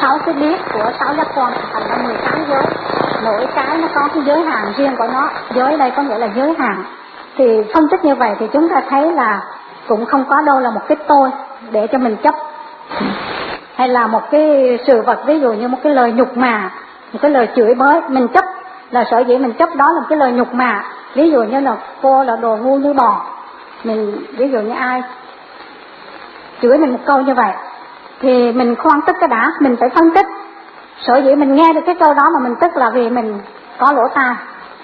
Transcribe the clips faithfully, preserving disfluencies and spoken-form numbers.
sáu cái biết của sáu giác quan thành là mười tám giới. Mỗi cái nó có cái giới hạn riêng của nó. Giới đây có nghĩa là giới hạn. Thì phân tích như vậy thì chúng ta thấy là cũng không có đâu là một cái tôi để cho mình chấp, hay là một cái sự vật, ví dụ như một cái lời nhục mạ, một cái lời chửi bới, mình chấp là sở dĩ mình chấp đó là một cái lời nhục mạ. Ví dụ như là cô là đồ ngu như bò, mình ví dụ như ai chửi mình một câu như vậy thì mình khoan tức cái đã, mình phải phân tích. Sở dĩ mình nghe được cái câu đó mà mình tức là vì mình có lỗ tai,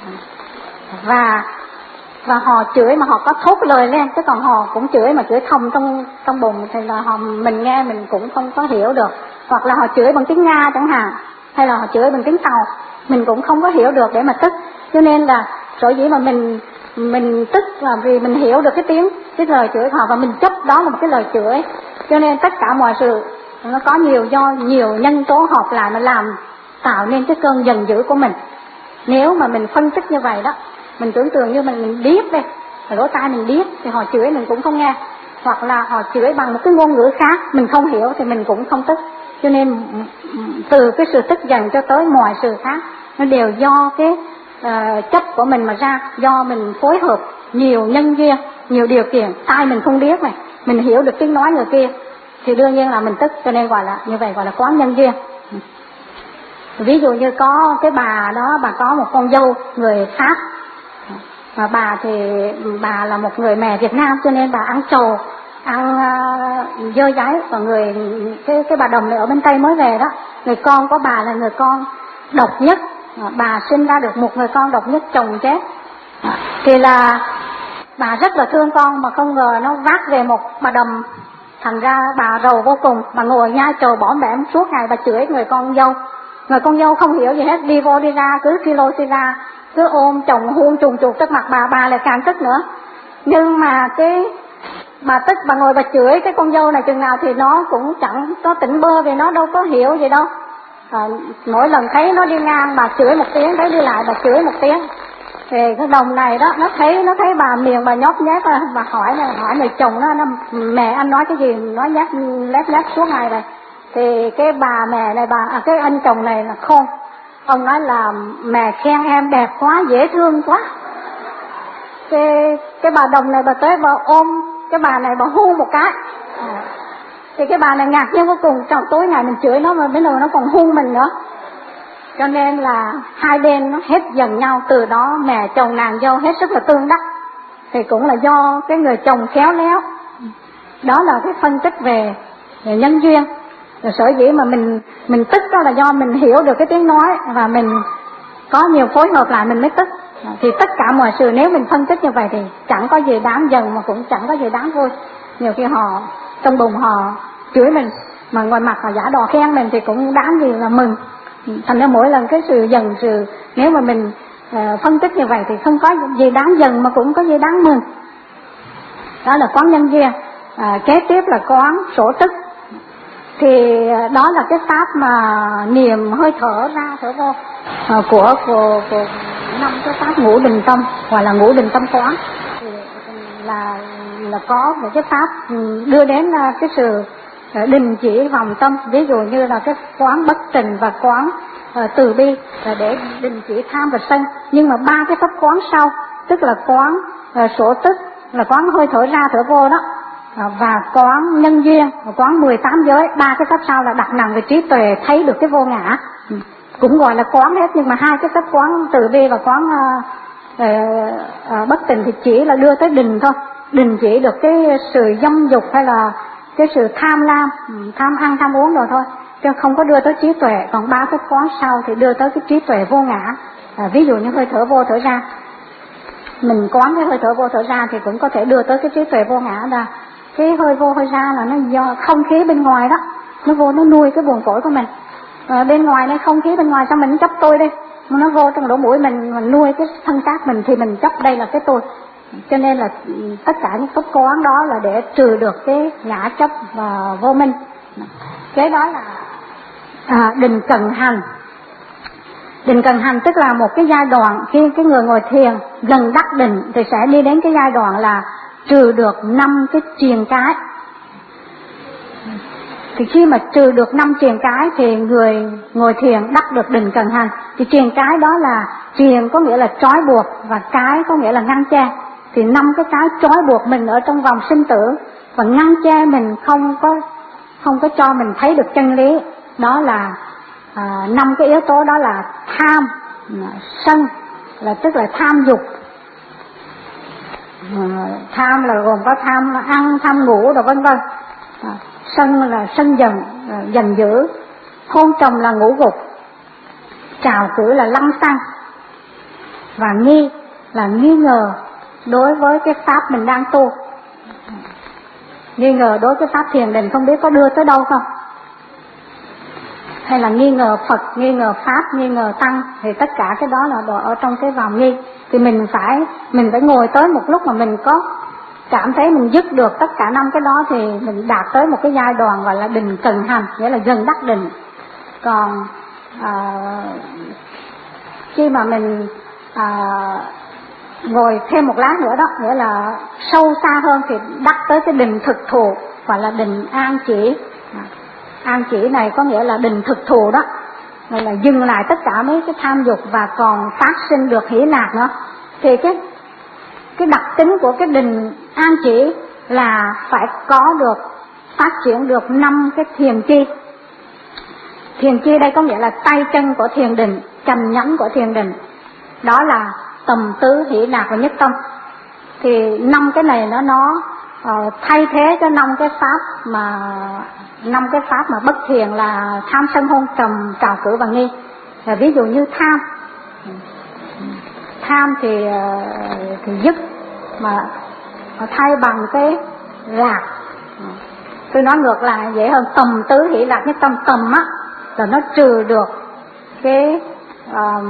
và và họ chửi mà họ có thốt lời lên, chứ còn họ cũng chửi mà chửi thầm trong trong bụng thì là họ, mình nghe mình cũng không có hiểu được. Hoặc là họ chửi bằng tiếng Nga chẳng hạn, hay là họ chửi bằng tiếng Tàu, mình cũng không có hiểu được để mà tức. Cho nên là sở dĩ mà mình mình tức là vì mình hiểu được cái tiếng cái lời chửi họ, và mình chấp đó là một cái lời chửi. Cho nên tất cả mọi sự nó có nhiều do nhiều nhân tố hợp lại mà làm tạo nên cái cơn giận dữ của mình. Nếu mà mình phân tích như vậy đó, mình tưởng tượng như mình, mình biết đây, lỗ tai mình biết thì họ chửi mình cũng không nghe, hoặc là họ chửi bằng một cái ngôn ngữ khác mình không hiểu thì mình cũng không tức. Cho nên từ cái sự tức giận cho tới mọi sự khác nó đều do cái uh, chấp của mình mà ra, do mình phối hợp nhiều nhân duyên, nhiều điều kiện. Tai mình không biết này, mình hiểu được tiếng nói người kia thì đương nhiên là mình tức. Cho nên gọi là như vậy, gọi là quán nhân duyên. Ví dụ như có cái bà đó, bà có một con dâu người Pháp, và bà thì bà là một người mẹ Việt Nam, cho nên bà ăn trầu, ăn uh, dơ dáy. Và người cái cái bà đồng này ở bên Tây mới về đó, người con của bà là người con độc nhất, bà sinh ra được một người con độc nhất, chồng chết. Thì là bà rất là thương con, mà không ngờ nó vác về một bà đầm. Thành ra bà rầu vô cùng, bà ngồi nhai trầu bỏm bẻm suốt ngày, bà chửi người con dâu. Người con dâu không hiểu gì hết, đi vô đi ra cứ kilo xì ra, cứ ôm chồng hôn trùng trục trước mặt bà, bà lại càng tức nữa. Nhưng mà cái bà tức, bà ngồi bà chửi cái con dâu này chừng nào thì nó cũng chẳng có tỉnh bơ, vì nó đâu có hiểu gì đâu. À, mỗi lần thấy nó đi ngang bà chửi một tiếng, thấy đi lại bà chửi một tiếng. Thì cái đồng này đó, nó thấy nó thấy bà miệng bà nhóp nhét, bà hỏi này hỏi này chồng nó, nó mẹ anh nói cái gì, nói nhát lép lép suốt ngày này. Thì cái bà mẹ này, bà à, cái anh chồng này là khôn, ông nói là mẹ khen em đẹp quá, dễ thương quá. Cái cái bà đồng này bà tới bà ôm cái bà này, bà hôn một cái. À, thì cái bà này ngạc nhiên vô cùng, trong tối ngày mình chửi nó mà bây giờ nó còn hôn mình nữa. Cho nên là hai bên nó hết dần nhau. Từ đó mẹ chồng nàng dâu hết sức là tương đắc. Thì cũng là do cái người chồng khéo léo. Đó là cái phân tích về, về nhân duyên. Rồi sở dĩ mà mình mình tức đó là do mình hiểu được cái tiếng nói, và mình có nhiều phối hợp lại mình mới tức. Thì tất cả mọi sự nếu mình phân tích như vậy thì chẳng có gì đáng giận mà cũng chẳng có gì đáng vui. Nhiều khi họ trong bụng họ chửi mình, mà ngoài mặt họ giả đò khen mình thì cũng đáng gì là mừng. Thành ra mỗi lần cái sự dần sự, nếu mà mình uh, phân tích như vậy thì không có gì đáng dần mà cũng có gì đáng mừng. Đó là quán nhân duyên. À, kế tiếp là quán sổ tức. Thì đó là cái pháp mà niệm hơi thở ra thở vô à, của, của, của năm cái pháp ngũ định tâm, gọi là ngũ định tâm quán. Thì là là có một cái pháp đưa đến cái sự đình chỉ vòng tâm. Ví dụ như là cái quán bất tình và quán uh, từ bi là để đình chỉ tham và sân. Nhưng mà ba cái pháp quán sau, tức là quán uh, sổ tức, là quán hơi thở ra thở vô đó, uh, và quán nhân duyên, và quán mười tám giới. Ba cái pháp sau là đặt nặng về trí tuệ, thấy được cái vô ngã, ừ. Cũng gọi là quán hết. Nhưng mà hai cái pháp quán từ bi và quán uh, uh, uh, bất tình thì chỉ là đưa tới đình thôi, đình chỉ được cái sự dâm dục hay là cái sự tham lam, tham ăn tham uống rồi thôi, chứ không có đưa tới trí tuệ. Còn ba cái quán sau thì đưa tới cái trí tuệ vô ngã. À, ví dụ như hơi thở vô thở ra, mình quán cái hơi thở vô thở ra thì cũng có thể đưa tới cái trí tuệ vô ngã. Là cái hơi vô hơi ra là nó do không khí bên ngoài đó, nó vô nó nuôi cái buồng phổi của mình. À, bên ngoài này không khí bên ngoài, sao mình chấp tôi đi, nó vô trong lỗ mũi mình, mình nuôi cái thân xác mình thì mình chấp đây là cái tôi. Cho nên là tất cả những pháp quán đó là để trừ được cái ngã chấp và vô minh. Cái đó là à, định cận hành. Định cận hành tức là một cái giai đoạn khi cái người ngồi thiền gần đắc định thì sẽ đi đến cái giai đoạn là trừ được năm cái triền cái. Thì khi mà trừ được năm triền cái thì người ngồi thiền đắc được định cần hành. Thì triền cái đó là triền có nghĩa là trói buộc và cái có nghĩa là ngăn che. Thì năm cái cái trói buộc mình ở trong vòng sinh tử và ngăn che mình không có không có cho mình thấy được chân lý. Đó là à, năm cái yếu tố đó là tham, sân là tức là tham dục. À, tham là gồm có tham ăn, tham ngủ rồi vân vân. À, sân là sân giận, giận dữ. Hôn trầm là ngũ gục. Trào cử là lăng xăng. Và nghi là nghi ngờ đối với cái pháp mình đang tu. Nghi ngờ đối với pháp thiền định không biết có đưa tới đâu không, hay là nghi ngờ Phật, nghi ngờ Pháp, nghi ngờ Tăng. Thì tất cả cái đó là đồ ở trong cái vòng nghi. Thì mình phải mình phải ngồi tới một lúc mà mình có cảm thấy mình dứt được tất cả năm cái đó thì mình đạt tới một cái giai đoạn gọi là định cần hành, nghĩa là gần đắc định. Còn à, khi mà mình à, ngồi thêm một lát nữa đó, nghĩa là sâu xa hơn thì đắc tới cái định thực thụ, gọi là định an chỉ. An chỉ này có nghĩa là định thực thụ đó, này là dừng lại tất cả mấy cái tham dục và còn phát sinh được hỷ lạc nữa. Thì cái cái đặc tính của cái định an chỉ là phải có được, phát triển được năm cái thiền chi. Thiền chi đây có nghĩa là tay chân của thiền định, cầm nhắm của thiền định. Đó là tầm tứ hỷ lạc và nhất tâm. Thì năm cái này nó nó uh, thay thế cho năm cái pháp mà năm cái pháp mà bất thiền là tham sân hôn trầm trào cử và nghi. Là ví dụ như tham, tham thì uh, thì dứt mà thay bằng cái lạc. Tôi nói ngược lại dễ hơn, tầm tứ hỷ lạc nhất tâm. Tầm á là nó trừ được cái uh,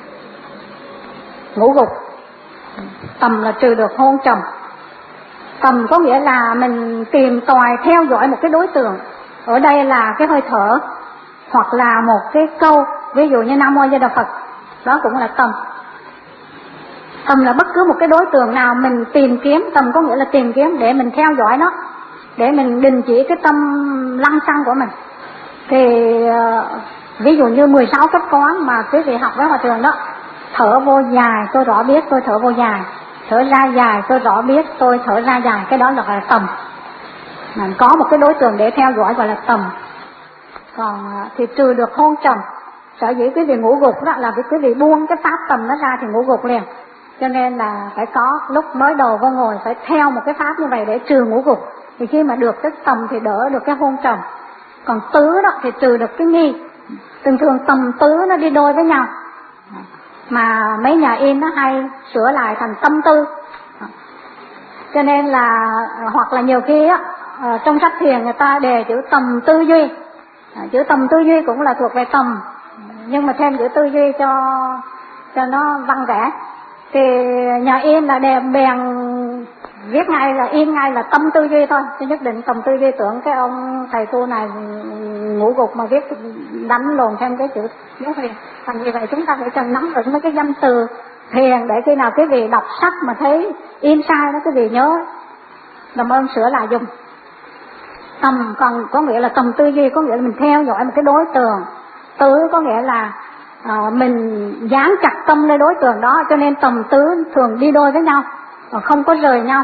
ngũ gục. Tầm là trừ được hôn trầm. Tầm có nghĩa là mình tìm tòi theo dõi một cái đối tượng. Ở đây là cái hơi thở, hoặc là một cái câu, ví dụ như Nam Mô Di Đà Phật, đó cũng là tầm. Tầm là bất cứ một cái đối tượng nào mình tìm kiếm. Tầm có nghĩa là tìm kiếm để mình theo dõi nó, để mình đình chỉ cái tâm lăng xăng của mình. Thì ví dụ như mười sáu cách quán mà quý vị học với Hòa Thượng đó, thở vô dài tôi rõ biết tôi thở vô dài, thở ra dài tôi rõ biết tôi thở ra dài. Cái đó là gọi là tầm. Mình có một cái đối tượng để theo dõi gọi là tầm. Còn thì trừ được hôn trầm. Sở dĩ quý vị ngủ gục đó là vì quý vị buông cái pháp tầm nó ra thì ngủ gục liền. Cho nên là phải có lúc mới đầu vô ngồi phải theo một cái pháp như vậy để trừ ngủ gục. Thì khi mà được cái tầm thì đỡ được cái hôn trầm. Còn tứ đó thì trừ được cái nghi. Thường thường tầm tứ nó đi đôi với nhau, mà mấy nhà in nó hay sửa lại thành tâm tư. Cho nên là hoặc là nhiều khi á, trong sách thiền người ta đề chữ tầm tư duy. Chữ tầm tư duy cũng là thuộc về tầm, nhưng mà thêm chữ tư duy cho cho nó văn vẻ. Thì nhà in là đề bèn viết ngay là in ngay là tâm tư duy thôi, chứ nhất định tầm tư duy tưởng cái ông thầy tu này ngủ gục mà viết đánh lồn thêm cái chữ dấu huyền. Thành vì vậy chúng ta phải cần nắm vững mấy cái danh từ thiền để khi nào quý vị đọc sách mà thấy in sai đó quý vị nhớ làm ơn sửa lại dùng. Tầm còn có nghĩa là tầm tư duy, có nghĩa là mình theo dõi một cái đối tượng. Tứ có nghĩa là à, mình dán chặt tâm lên đối tượng đó, cho nên tầm tứ thường đi đôi với nhau, không có rời nhau.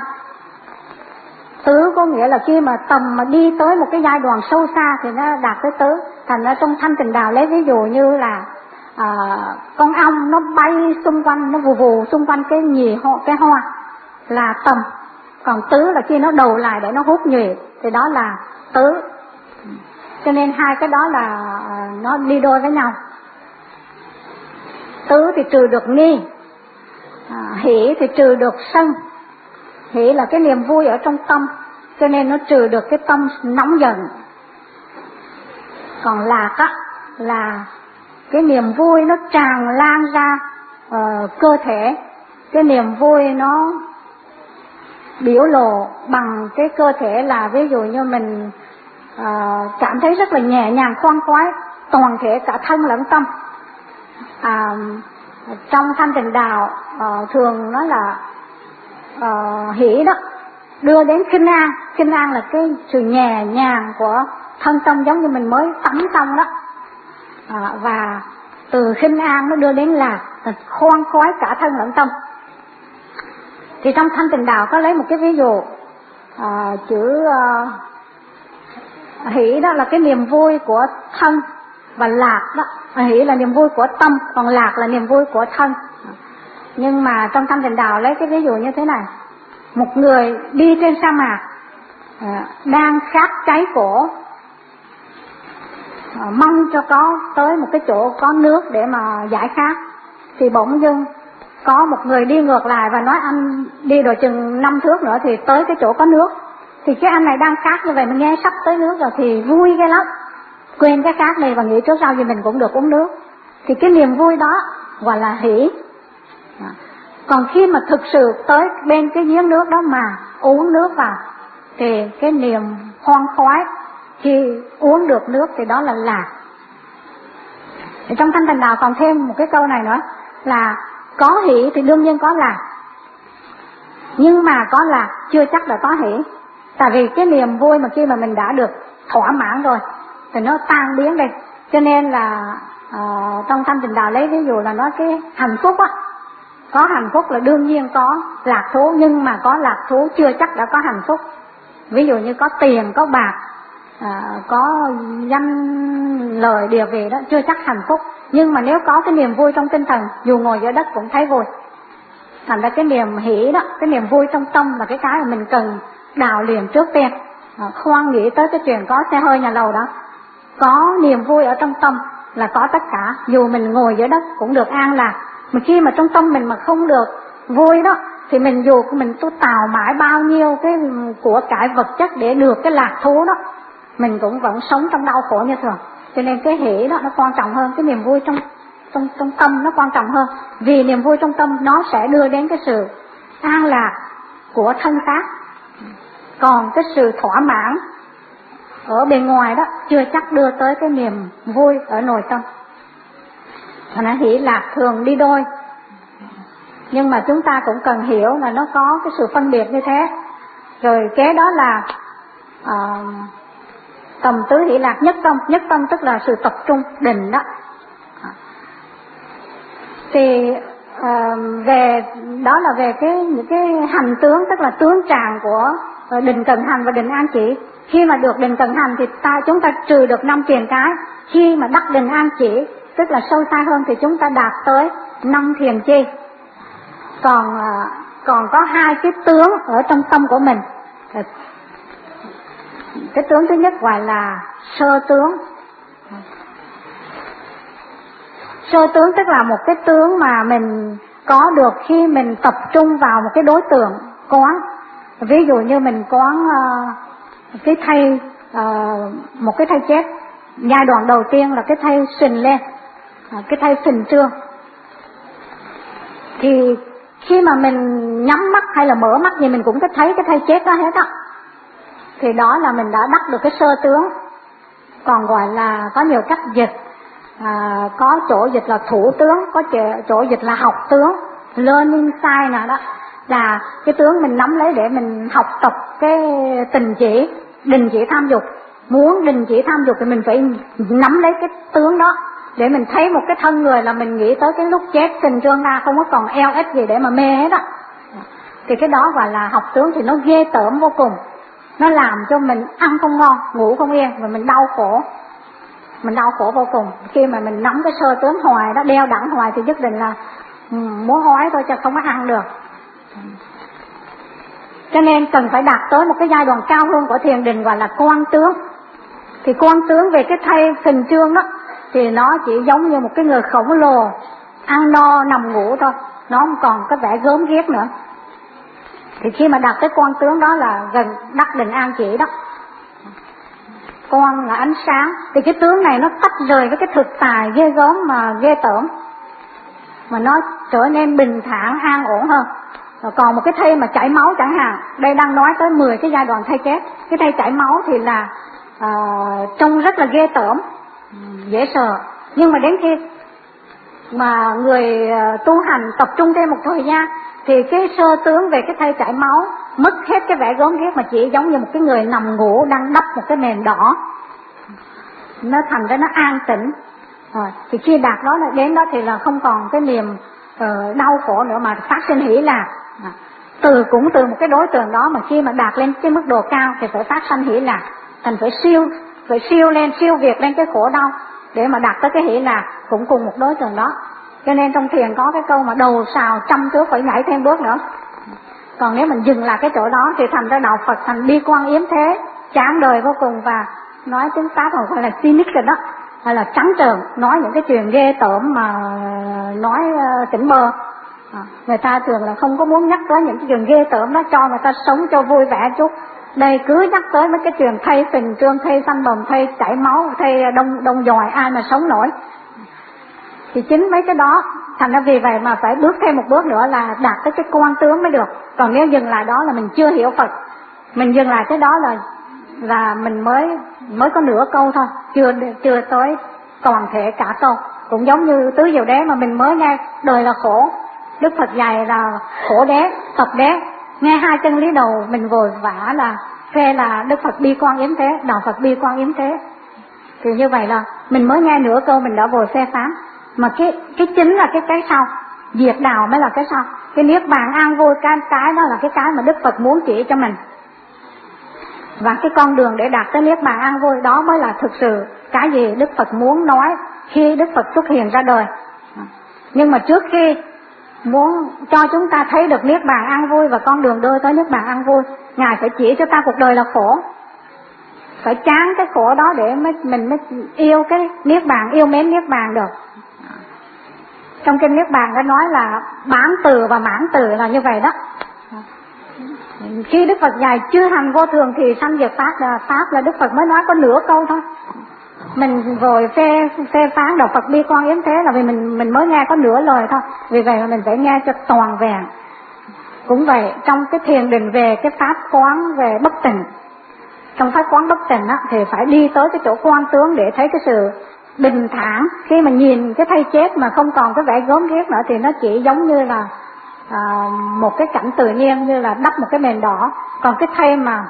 Tứ có nghĩa là khi mà tầm mà đi tới một cái giai đoạn sâu xa thì nó đạt tới tứ. Thành ra trong Thanh Tịnh Đạo lấy ví dụ như là à, con ong nó bay xung quanh, nó vù vù xung quanh cái nhì hoa, cái hoa là tầm. Còn tứ là khi nó đầu lại để nó hút nhụy thì đó là tứ. Cho nên hai cái đó là nó đi đôi với nhau. Tứ thì trừ được nghi, à, hỷ thì trừ được sân. Hỷ là cái niềm vui ở trong tâm, cho nên nó trừ được cái tâm nóng giận. Còn lạc á là cái niềm vui nó tràn lan ra uh, cơ thể. Cái niềm vui nó biểu lộ bằng cái cơ thể, là ví dụ như mình uh, cảm thấy rất là nhẹ nhàng khoan khoái, toàn thể cả thân lẫn tâm. À, trong Thanh Tịnh Đạo uh, thường nói là uh, hỷ đó đưa đến khinh an. Khinh an là cái sự nhẹ nhàng của thân tâm giống như mình mới tắm xong đó, à, và từ khinh an nó đưa đến là khoan khoái cả thân lẫn tâm. Thì trong Thanh Tịnh Đạo có lấy một cái ví dụ, à, chữ à, hỷ đó là cái niềm vui của thân, và lạc đó, hỷ là niềm vui của tâm, còn lạc là niềm vui của thân. Nhưng mà trong Thanh Tịnh Đạo lấy cái ví dụ như thế này: một người đi trên sa mạc, à, đang khát cháy cổ, à, mong cho có tới một cái chỗ có nước để mà giải khát, thì bỗng dưng có một người đi ngược lại và nói anh đi rồi chừng năm thước nữa thì tới cái chỗ có nước. Thì cái anh này đang khát như vậy mà nghe sắp tới nước rồi thì vui ghê lắm, quên cái khát này và nghĩ trước sau gì mình cũng được uống nước. Thì cái niềm vui đó gọi là hỷ. Còn khi mà thực sự tới bên cái giếng nước đó mà uống nước vào thì cái niềm hoan khoái khi uống được nước thì đó là lạc. Thì trong Thanh Tịnh Đạo còn thêm một cái câu này nữa là có hỷ thì đương nhiên có lạc, nhưng mà có lạc chưa chắc đã có hỷ. Tại vì cái niềm vui mà khi mà mình đã được thỏa mãn rồi thì nó tan biến đi. Cho nên là uh, trong Thanh Tịnh Đạo lấy ví dụ là nói cái hạnh phúc á, có hạnh phúc là đương nhiên có lạc thú, nhưng mà có lạc thú chưa chắc đã có hạnh phúc. Ví dụ như có tiền, có bạc, à, có danh lời địa vị đó chưa chắc hạnh phúc. Nhưng mà nếu có cái niềm vui trong tinh thần, dù ngồi dưới đất cũng thấy vui. Thành ra cái niềm hỷ đó, cái niềm vui trong tâm là cái cái mà mình cần đào liền trước tiên. À, khoan nghĩ tới cái chuyện có xe hơi nhà lầu đó. Có niềm vui ở trong tâm là có tất cả, dù mình ngồi dưới đất cũng được an lạc. Mà khi mà trong tâm mình mà không được vui đó thì mình dù mình tu tào mãi bao nhiêu cái của cải vật chất để được cái lạc thú đó, mình cũng vẫn sống trong đau khổ như thường. Cho nên cái hỷ đó nó quan trọng hơn, cái niềm vui trong trong trong tâm nó quan trọng hơn. Vì niềm vui trong tâm nó sẽ đưa đến cái sự an lạc của thân xác. Còn cái sự thỏa mãn ở bên ngoài đó chưa chắc đưa tới cái niềm vui ở nội tâm. Thành ra hỷ lạc thường đi đôi. Nhưng mà chúng ta cũng cần hiểu là nó có cái sự phân biệt như thế. Rồi kế đó là uh, tầm tứ hỷ lạc nhất tâm. Nhất tâm tức là sự tập trung định đó. Thì uh, về đó là về cái những cái hành tướng, tức là tướng tràng của định cần hành và định an chỉ. Khi mà được định cần hành thì ta chúng ta trừ được năm triền cái. Khi mà đắc định an chỉ, tức là sâu xa hơn, thì chúng ta đạt tới năm thiền chi. Còn còn có hai cái tướng ở trong tâm của mình. Cái tướng thứ nhất gọi là sơ tướng. Sơ tướng tức là một cái tướng mà mình có được khi mình tập trung vào một cái đối tượng quán. Ví dụ như mình quán uh, cái thây, uh, một cái thây chết. Giai đoạn đầu tiên là cái thây sình lên, uh, cái thây phình trương. Thì khi mà mình nhắm mắt hay là mở mắt gì mình cũng có thấy cái thây chết đó hết á. Thì đó là mình đã đắc được cái sơ tướng. Còn gọi là có nhiều cách dịch, à, có chỗ dịch là thủ tướng, có chỗ dịch là học tướng, learning style nào đó. Là cái tướng mình nắm lấy để mình học tập cái tình chỉ, đình chỉ tham dục. Muốn đình chỉ tham dục thì mình phải nắm lấy cái tướng đó, để mình thấy một cái thân người là mình nghĩ tới cái lúc chết tình trương ra không có còn eo ếch gì để mà mê hết á. Thì cái đó gọi là học tướng, thì nó ghê tởm vô cùng. Nó làm cho mình ăn không ngon, ngủ không yên, và mình đau khổ. Mình đau khổ vô cùng. Khi mà mình nắm cái sơ tướng hoài đó, đeo đẳng hoài thì nhất định là muốn hói thôi chứ không có ăn được. Cho nên cần phải đạt tới một cái giai đoạn cao hơn của thiền định gọi là quan tướng. Thì quan tướng về cái thây phình trương đó thì nó chỉ giống như một cái người khổng lồ ăn no nằm ngủ thôi, nó không còn có vẻ gớm ghiếc nữa. Thì khi mà đạt tới quan tướng đó là gần đắc định an chỉ đó. Quan là ánh sáng. Thì cái tướng này nó tách rời với cái thực tài ghê gớm mà ghê tởm, mà nó trở nên bình thản an ổn hơn. Rồi còn một cái thây mà chảy máu chẳng hạn, đây đang nói tới mười cái giai đoạn thây chết. Cái thây chảy máu thì là uh, trông rất là ghê tởm, dễ sợ. Nhưng mà đến khi mà người uh, tu hành tập trung thêm một thời gian thì cái sơ tướng về cái thây chảy máu mất hết cái vẻ gớm ghiếc, mà chỉ giống như một cái người nằm ngủ đang đắp một cái nền đỏ. nó thành ra nó an tĩnh. À, thì khi đạt đó đến đó thì là không còn cái niềm uh, đau khổ nữa mà phát sinh hỷ lạc. À, từ cũng từ một cái đối tượng đó mà khi mà đạt lên cái mức độ cao thì phải phát sinh hỷ lạc, thành phải siêu phải siêu lên siêu việt lên cái khổ đau để mà đạt tới cái hỷ lạc, cũng cùng một đối tượng đó. Cho nên trong thiền có cái câu mà đầu sào trăm thước phải nhảy thêm bước nữa. Còn nếu mình dừng lại cái chỗ đó thì thành ra đạo Phật thành bi quan yếm thế, chán đời vô cùng, và nói tiếng Pháp họ gọi là cynic rồi đó, hay là trắng trợn, nói những cái chuyện ghê tởm mà nói uh, tỉnh bơ. À, người ta thường là không có muốn nhắc tới những cái chuyện ghê tởm đó, cho người ta sống cho vui vẻ chút. Đây cứ nhắc tới mấy cái chuyện thây phình trương, thây sanh bầm, thây chảy máu, thây đông đông dòi, ai mà sống nổi. Thì chính mấy cái đó, thành ra vì vậy mà phải bước thêm một bước nữa là đạt tới cái quan tướng mới được. Còn nếu dừng lại đó là mình chưa hiểu Phật. Mình dừng lại cái đó là là mình mới mới có nửa câu thôi, chưa chưa tới toàn thể cả câu. Cũng giống như tứ diệu đế mà mình mới nghe đời là khổ, Đức Phật dạy là khổ đế, tập đế, nghe hai chân lý đầu mình vội vã là phê là Đức Phật bi quan yếm thế, đạo Phật bi quan yếm thế. Thì như vậy là mình mới nghe nửa câu mình đã vội phê phán. Mà cái cái chính là cái cái sau, diệt đạo mới là cái sau. Cái niết bàn an vui, cái cái đó là cái cái mà Đức Phật muốn chỉ cho mình. Và cái con đường để đạt tới niết bàn an vui đó mới là thực sự cái gì Đức Phật muốn nói khi Đức Phật xuất hiện ra đời. Nhưng mà trước khi muốn cho chúng ta thấy được niết bàn an vui và con đường đưa tới niết bàn an vui, Ngài phải chỉ cho ta cuộc đời là khổ, phải chán cái khổ đó để mới, mình mới yêu cái niết bàn, yêu mến niết bàn được. Trong kinh niết bàn đã nói là bán từ và mãn từ là như vậy đó. Khi Đức Phật dạy chư hành vô thường thì sanh diệt pháp là pháp là Đức Phật mới nói có nửa câu thôi. Mình rồi phê phê phán đạo Phật bi quan yếm thế là vì mình mình mới nghe có nửa lời thôi. Vì vậy mà mình phải nghe cho toàn vẹn. Cũng vậy, trong cái thiền định về cái pháp quán về bất tịnh, trong pháp quán bất tịnh á, thì phải đi tới cái chỗ quan tướng để thấy cái sự bình thản. Khi mà nhìn cái thây chết mà không còn cái vẻ gớm ghiếc nữa thì nó chỉ giống như là à, một cái cảnh tự nhiên, như là đắp một cái nền đỏ. Còn cái thây mà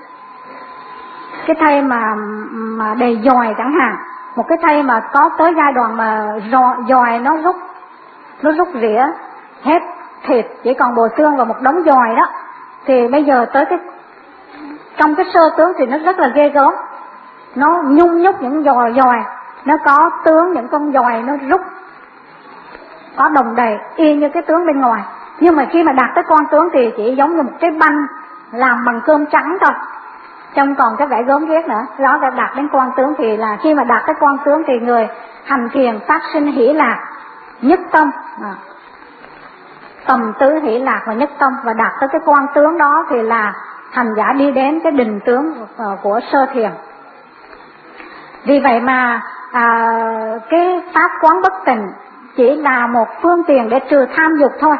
cái thây mà mà đầy dòi chẳng hạn, một cái thây mà có tới giai đoạn mà dòi nó rút nó rút rỉa hết thịt, chỉ còn bộ xương và một đống dòi đó, thì bây giờ tới cái trong cái sơ tướng thì nó rất là ghê gớm, nó nhung nhúc những dòi dòi, nó có tướng những con dòi nó rút có đồng đầy y như cái tướng bên ngoài. Nhưng mà khi mà đạt tới quan tướng thì chỉ giống như một cái banh làm bằng cơm trắng thôi, trong còn cái vẻ gớm ghiếc nữa. Đó là đạt đến quan tướng thì là khi mà đạt tới quan tướng thì người hành thiền phát sinh hỷ lạc nhất tâm, à, tầm tứ hỷ lạc và nhất tâm, và đạt tới cái quan tướng đó thì là hành giả đi đến cái định tướng của sơ thiền. Vì vậy mà à, cái pháp quán bất tịnh chỉ là một phương tiện để trừ tham dục thôi.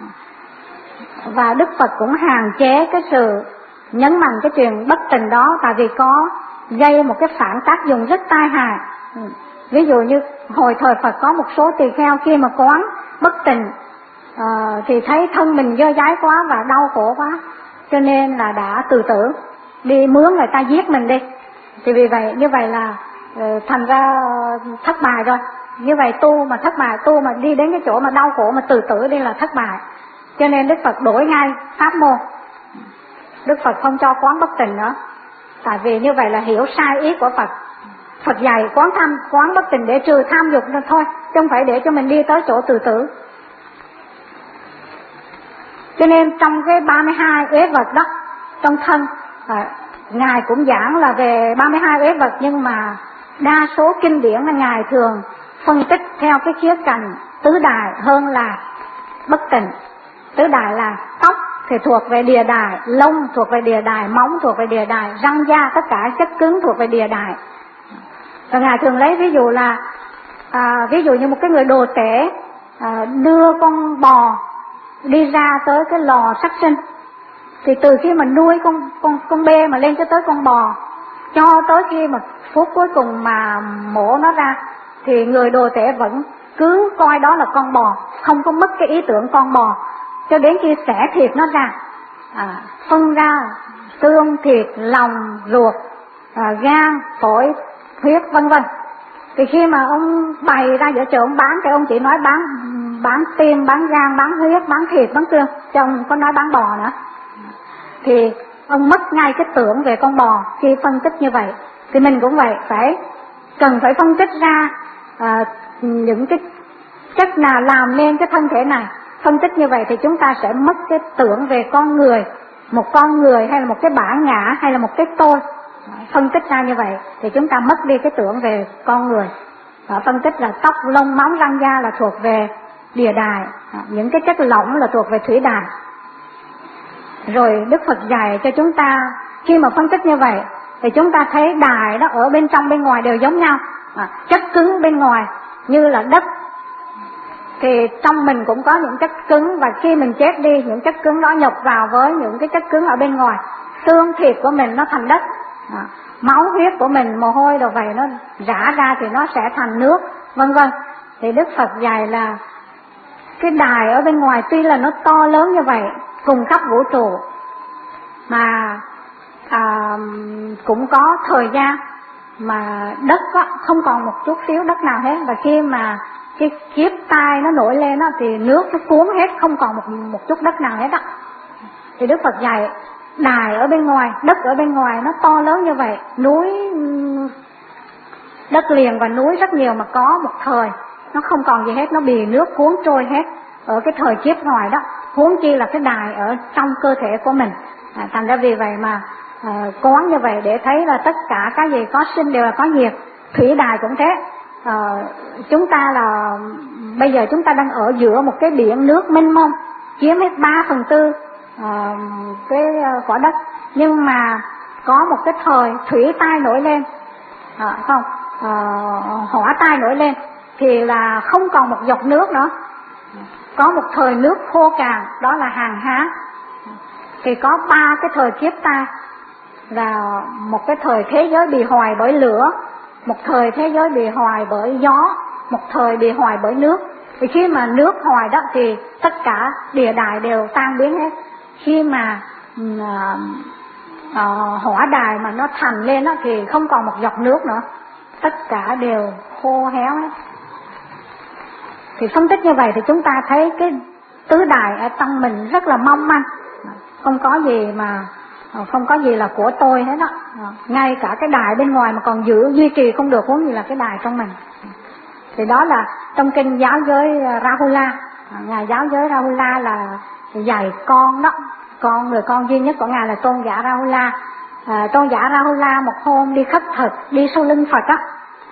Và Đức Phật cũng hạn chế cái sự nhấn mạnh cái chuyện bất tịnh đó, tại vì có gây một cái phản tác dụng rất tai hại. Ví dụ như hồi thời Phật có một số tỳ kheo khi mà quán bất tịnh à, thì thấy thân mình dơ dáy quá và đau khổ quá, cho nên là đã tự tử, đi mướn người ta giết mình đi. Thì vì vậy như vậy là thành ra thất bại rồi. Như vậy tu mà thất bại, tu mà đi đến cái chỗ mà đau khổ mà tự tử đi là thất bại. Cho nên Đức Phật đổi ngay pháp môn, Đức Phật không cho quán bất tịnh nữa, tại vì như vậy là hiểu sai ý của Phật. Phật dạy quán tham quán bất tịnh để trừ tham dục thôi, chứ không phải để cho mình đi tới chỗ tự tử. Cho nên trong cái ba mươi hai uế vật đó trong thân, à, Ngài cũng giảng là về ba mươi hai uế vật, nhưng mà đa số kinh điển là Ngài thường phân tích theo cái khía cạnh tứ đại hơn là bất tịnh. Tứ đại là tóc thì thuộc về địa đài, lông thuộc về địa đài, móng thuộc về địa đài, răng da tất cả chất cứng thuộc về địa đài. Và Ngài thường lấy ví dụ là à, ví dụ như một cái người đồ tể à, đưa con bò đi ra tới cái lò sát sinh, thì từ khi mà nuôi con con con bê mà lên cho tới con bò, cho tới khi mà phút cuối cùng mà mổ nó ra, thì người đồ tể vẫn cứ coi đó là con bò, không có mất cái ý tưởng con bò, cho đến khi xẻ thịt nó ra, à, phân ra xương, thịt, lòng, ruột, à, gan, phổi, huyết vân vân. Thì khi mà ông bày ra giữa chợ ông bán thì ông chỉ nói bán bán tim, bán gan, bán huyết, bán thịt, bán xương, chứ ông không có nói bán bò nữa. Thì ông mất ngay cái tưởng về con bò khi phân tích như vậy. Thì mình cũng vậy, phải cần phải phân tích ra à, những cái chất nào làm nên cái thân thể này. Phân tích như vậy thì chúng ta sẽ mất cái tưởng về con người, một con người hay là một cái bản ngã hay là một cái tôi. Phân tích ra như vậy thì chúng ta mất đi cái tưởng về con người. Đó, phân tích là tóc, lông, móng, răng, da là thuộc về địa đài, những cái chất lỏng là thuộc về thủy đài. Rồi Đức Phật dạy cho chúng ta khi mà phân tích như vậy thì chúng ta thấy đài đó ở bên trong bên ngoài đều giống nhau. À, chất cứng bên ngoài như là đất thì trong mình cũng có những chất cứng, và khi mình chết đi những chất cứng đó nhập vào với những cái chất cứng ở bên ngoài. Xương thịt của mình nó thành đất, à, máu huyết của mình, mồ hôi đồ vậy nó rã ra thì nó sẽ thành nước, vân vân. Thì Đức Phật dạy là cái đài ở bên ngoài tuy là nó to lớn như vậy cùng khắp vũ trụ mà à, cũng có thời gian mà đất á, không còn một chút xíu đất nào hết. Và khi mà cái kiếp tai nó nổi lên á, thì nước nó cuốn hết, không còn một, một chút đất nào hết á. Thì Đức Phật dạy đài ở bên ngoài, đất ở bên ngoài nó to lớn như vậy, núi, đất liền và núi rất nhiều, mà có một thời nó không còn gì hết, nó bị nước cuốn trôi hết ở cái thời kiếp ngoài đó, huống chi là cái đài ở trong cơ thể của mình. À, thành ra vì vậy mà à, quán như vậy để thấy là tất cả cái gì có sinh đều là có diệt. Thủy đài cũng thế. À, chúng ta là bây giờ chúng ta đang ở giữa một cái biển nước mênh mông chiếm hết ba phần tư à, cái quả đất, nhưng mà có một cái thời thủy tai nổi lên, à, không à, hỏa tai nổi lên thì là không còn một giọt nước nữa. Có một thời nước khô cạn, đó là hàng hán. Thì có ba cái thời kiếp tai, là một cái thời thế giới bị hoài bởi lửa, một thời thế giới bị hoài bởi gió, một thời bị hoài bởi nước. Thì khi mà nước hoài đó thì tất cả địa đài đều tan biến hết. Khi mà uh, uh, hỏa đài mà nó thành lên đó thì không còn một giọt nước nữa, tất cả đều khô héo hết. Thì phân tích như vậy thì chúng ta thấy cái tứ đài ở trong mình rất là mong manh, không có gì mà không có gì là của tôi hết đó. Ngay cả cái đài bên ngoài mà còn giữ duy trì không được, huống gì là cái đài trong mình. Thì đó là trong kinh giáo giới Rahula, ngài giáo giới Rahula là dạy con đó, con người con duy nhất của ngài là tôn giả Rahula. À, tôn giả Rahula một hôm đi khất thực, đi sau lưng Phật á,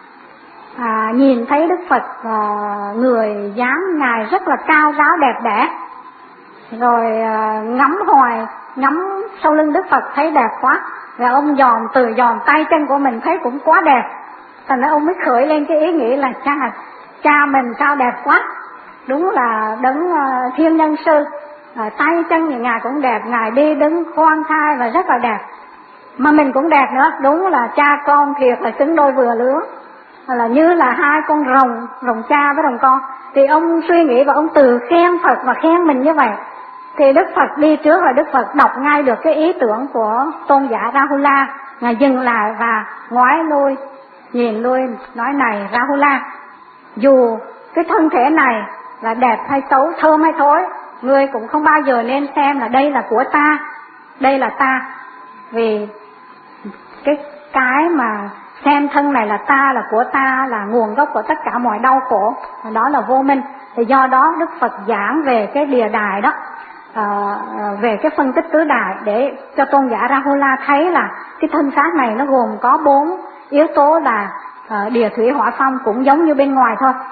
à, nhìn thấy Đức Phật à, người dáng ngài rất là cao ráo đẹp đẽ, rồi à, ngắm hoài, ngắm sau lưng Đức Phật thấy đẹp quá, và ông dòm từ dòm tay chân của mình thấy cũng quá đẹp. Thành ra ông mới khởi lên cái ý nghĩ là cha cha mình sao đẹp quá, đúng là đấng uh, thiên nhân sư, à, tay chân thì ngài cũng đẹp, ngài đi đứng khoan thai và rất là đẹp, mà mình cũng đẹp nữa, đúng là cha con thiệt là xứng đôi vừa lứa, là như là hai con rồng, rồng cha với rồng con. Thì ông suy nghĩ và ông từ khen Phật và khen mình như vậy. Thì Đức Phật đi trước và Đức Phật đọc ngay được cái ý tưởng của tôn giả Rahula. Ngài dừng lại và ngoái lui, nhìn lui, nói này Rahula, dù cái thân thể này là đẹp hay xấu, thơm hay thối, ngươi cũng không bao giờ nên xem là đây là của ta, đây là ta. Vì cái cái mà xem thân này là ta, là của ta, là nguồn gốc của tất cả mọi đau khổ, đó là vô minh. Thì do đó Đức Phật giảng về cái địa đài đó, à, về cái phân tích tứ đài để cho tôn giả Rahula thấy là cái thân xác này nó gồm có bốn yếu tố là à, địa thủy hỏa phong, cũng giống như bên ngoài thôi.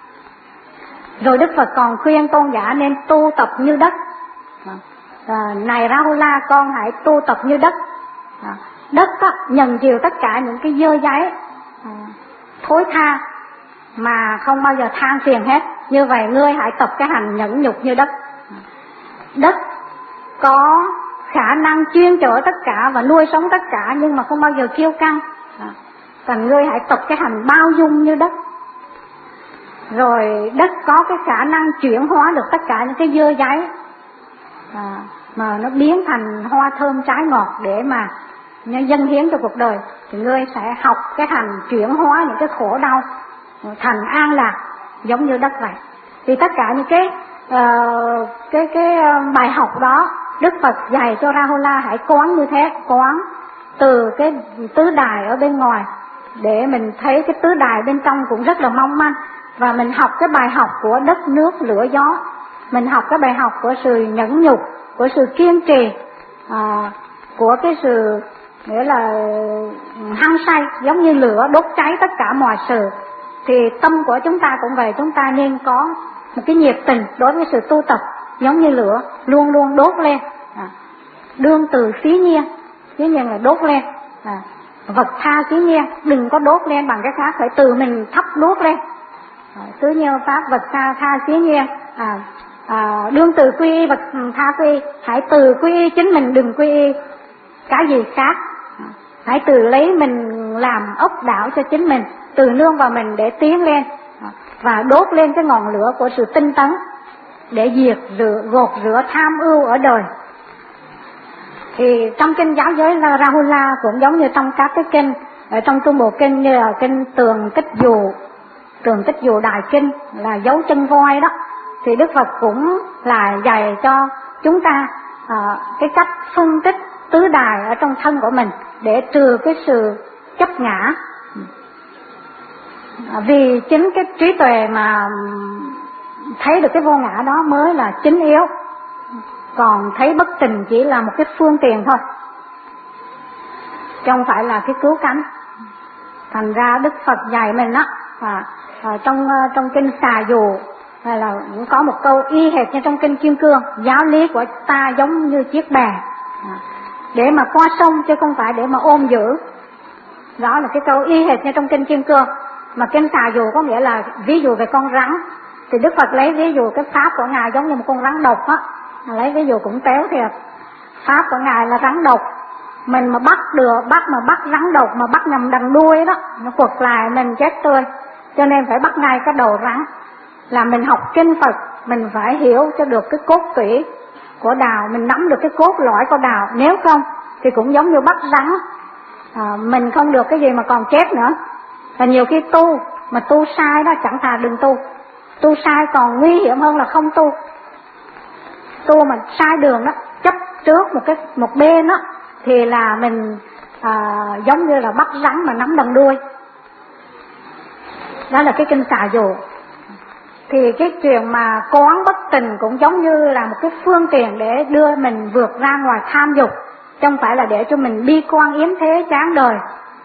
Rồi Đức Phật còn khuyên tôn giả nên tu tập như đất. À, này Rahula, con hãy tu tập như đất. À, đất á, nhận chịu tất cả những cái dơ dáy à, thối tha mà không bao giờ than phiền hết. Như vậy ngươi hãy tập cái hành nhẫn nhục như đất. Đất có khả năng chuyên chở tất cả và nuôi sống tất cả, nhưng mà không bao giờ kiêu căng. À, còn ngươi hãy tập cái hành bao dung như đất. Rồi đất có cái khả năng chuyển hóa được tất cả những cái dơ dáy à, mà nó biến thành hoa thơm trái ngọt để mà nó dâng hiến cho cuộc đời. thì ngươi sẽ học cái thành chuyển hóa những cái khổ đau thành an lạc giống như đất vậy. Thì tất cả những cái uh, cái cái bài học đó Đức Phật dạy cho Rahula hãy quán như thế, quán từ cái tứ đài ở bên ngoài để mình thấy cái tứ đài bên trong cũng rất là mong manh, và mình học cái bài học của đất nước lửa gió, mình học cái bài học của sự nhẫn nhục, của sự kiên trì, à, của cái sự nghĩa là hăng say giống như lửa đốt cháy tất cả mọi sự. Thì tâm của chúng ta cũng vậy, chúng ta nên có một cái nhiệt tình đối với sự tu tập giống như lửa luôn luôn đốt lên, à, đương từ xí nhiên, xí nhiên là đốt lên, à, vật tha xí nhiên, đừng có đốt lên bằng cái khác, phải từ mình thắp đốt lên, à, tứ nhiêu pháp vật tha tha xí nhiên, à, à, đương từ quy y vật tha quy, hãy từ quy y chính mình, đừng quy y cái gì khác, à, hãy từ lấy mình làm ốc đảo cho chính mình, từ nương vào mình để tiến lên, à, và đốt lên cái ngọn lửa của sự tinh tấn để diệt rửa, gột rửa tham ưu ở đời. Thì trong kinh giáo giới Rahula cũng giống như trong các cái kinh ở trong trung bộ kinh, như là kinh Tường Tích Dù, Tường Tích Dù Đại Kinh là dấu chân voi đó, thì Đức Phật cũng là dạy cho chúng ta à, cái cách phân tích tứ đài ở trong thân của mình để trừ cái sự chấp ngã. À, vì chính cái trí tuệ mà thấy được cái vô ngã đó mới là chính yếu, còn thấy bất tình chỉ là một cái phương tiện thôi, chứ không phải là cái cứu cánh. Thành ra Đức Phật dạy mình đó, à, à, trong trong kinh Xà Dù hay là cũng có một câu y hệt như trong kinh Kim Cương, giáo lý của ta giống như chiếc bè, à, để mà qua sông chứ không phải để mà ôm giữ. Đó là cái câu y hệt như trong kinh Kim Cương. Mà kinh Xà Dù có nghĩa là ví dụ về con rắn, thì Đức Phật lấy ví dụ cái pháp của Ngài giống như một con rắn độc á, lấy ví dụ cũng téo thiệt. Pháp của Ngài là rắn độc, mình mà bắt được, bắt mà bắt rắn độc mà bắt nhầm đằng đuôi đó, nó quật lại mình chết tươi. Cho nên phải bắt ngay cái đầu rắn. Là mình học kinh Phật, mình phải hiểu cho được cái cốt tủy của đạo, mình nắm được cái cốt lõi của đạo. Nếu không thì cũng giống như bắt rắn, à, mình không được cái gì mà còn chết nữa. Và nhiều khi tu mà tu sai đó, chẳng thà đừng tu. Tu sai còn nguy hiểm hơn là không tu. Tu mà sai đường đó, chấp trước một cái một bên đó, thì là mình à, giống như là bắt rắn mà nắm đằng đuôi. Đó là cái kinh Xà Dù. Thì cái chuyện mà quán bất tình cũng giống như là một cái phương tiện để đưa mình vượt ra ngoài tham dục, chứ không phải là để cho mình bi quan yếm thế chán đời.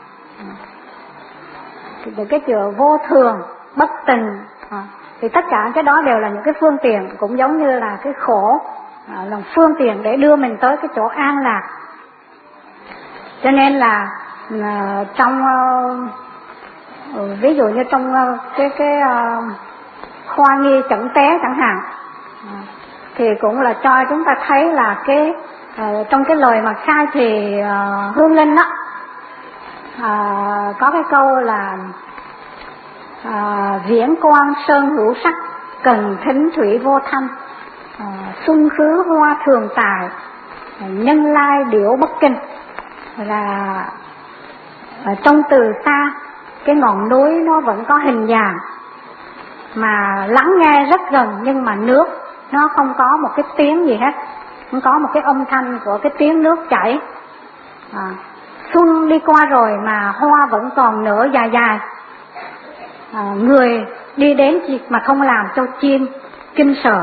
Thì cái chuyện vô thường, bất tình, à, thì tất cả cái đó đều là những cái phương tiện, cũng giống như là cái khổ, à, là phương tiện để đưa mình tới cái chỗ an lạc. Cho nên là à, trong uh, ví dụ như trong uh, cái cái uh, khoa nghi chẩn té chẳng hạn, à, thì cũng là cho chúng ta thấy là cái uh, trong cái lời mà khai thì uh, Hương Linh đó, à, có cái câu là à, viễn quang sơn hữu sắc, cần thính thủy vô thanh, à, xuân khứ hoa thường tài, nhân lai điểu bất kinh. Là ở trong từ xa cái ngọn núi nó vẫn có hình dạng, mà lắng nghe rất gần, nhưng mà nước nó không có một cái tiếng gì hết, không có một cái âm thanh của cái tiếng nước chảy. à, Xuân đi qua rồi mà hoa vẫn còn nở dài dài, à, người đi đến mà không làm cho chim kinh sợ.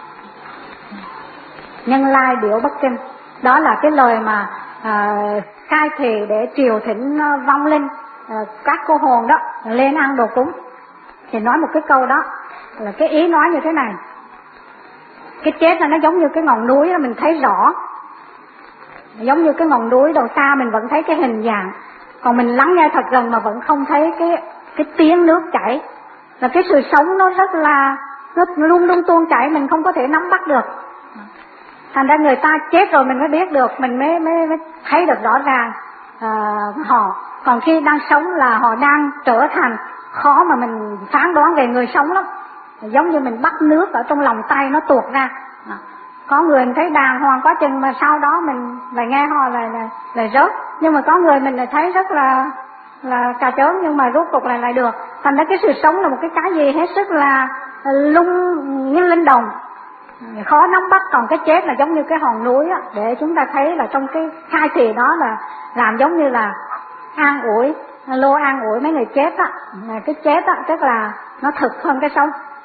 Nhân lai điểu bất kinh, đó là cái lời mà à, khai thị để triều thỉnh vong linh, à, các cô hồn đó lên ăn đồ cúng. Thì nói một cái câu đó là cái ý nói như thế này: cái chết là nó giống như cái ngọn núi đó, mình thấy rõ, giống như cái ngọn núi đầu xa mình vẫn thấy cái hình dạng, còn mình lắng nghe thật gần mà vẫn không thấy cái cái tiếng nước chảy. Là cái sự sống nó rất là nó luôn luôn tuôn chảy, mình không có thể nắm bắt được. Thành ra người ta chết rồi mình mới biết được, mình mới mới, mới thấy được rõ ràng à, họ. Còn khi đang sống là họ đang trở thành, khó mà mình phán đoán về người sống lắm. Giống như mình bắt nước ở trong lòng tay nó tuột ra. À, có người mình thấy đàng hoàng quá chừng mà sau đó mình lại nghe họ là, là, là rớt, nhưng mà có người mình lại thấy rất là là cà chớn, nhưng mà rốt cuộc lại lại được. Thành ra cái sự sống là một cái cái gì hết sức là lung như linh động, khó nắm bắt. Còn cái chết là giống như cái hòn núi á, để chúng ta thấy là trong cái khai thị đó là làm giống như là an ủi, lô an ủi mấy người chết á. Cái chết á tức là nó thực hơn cái sống,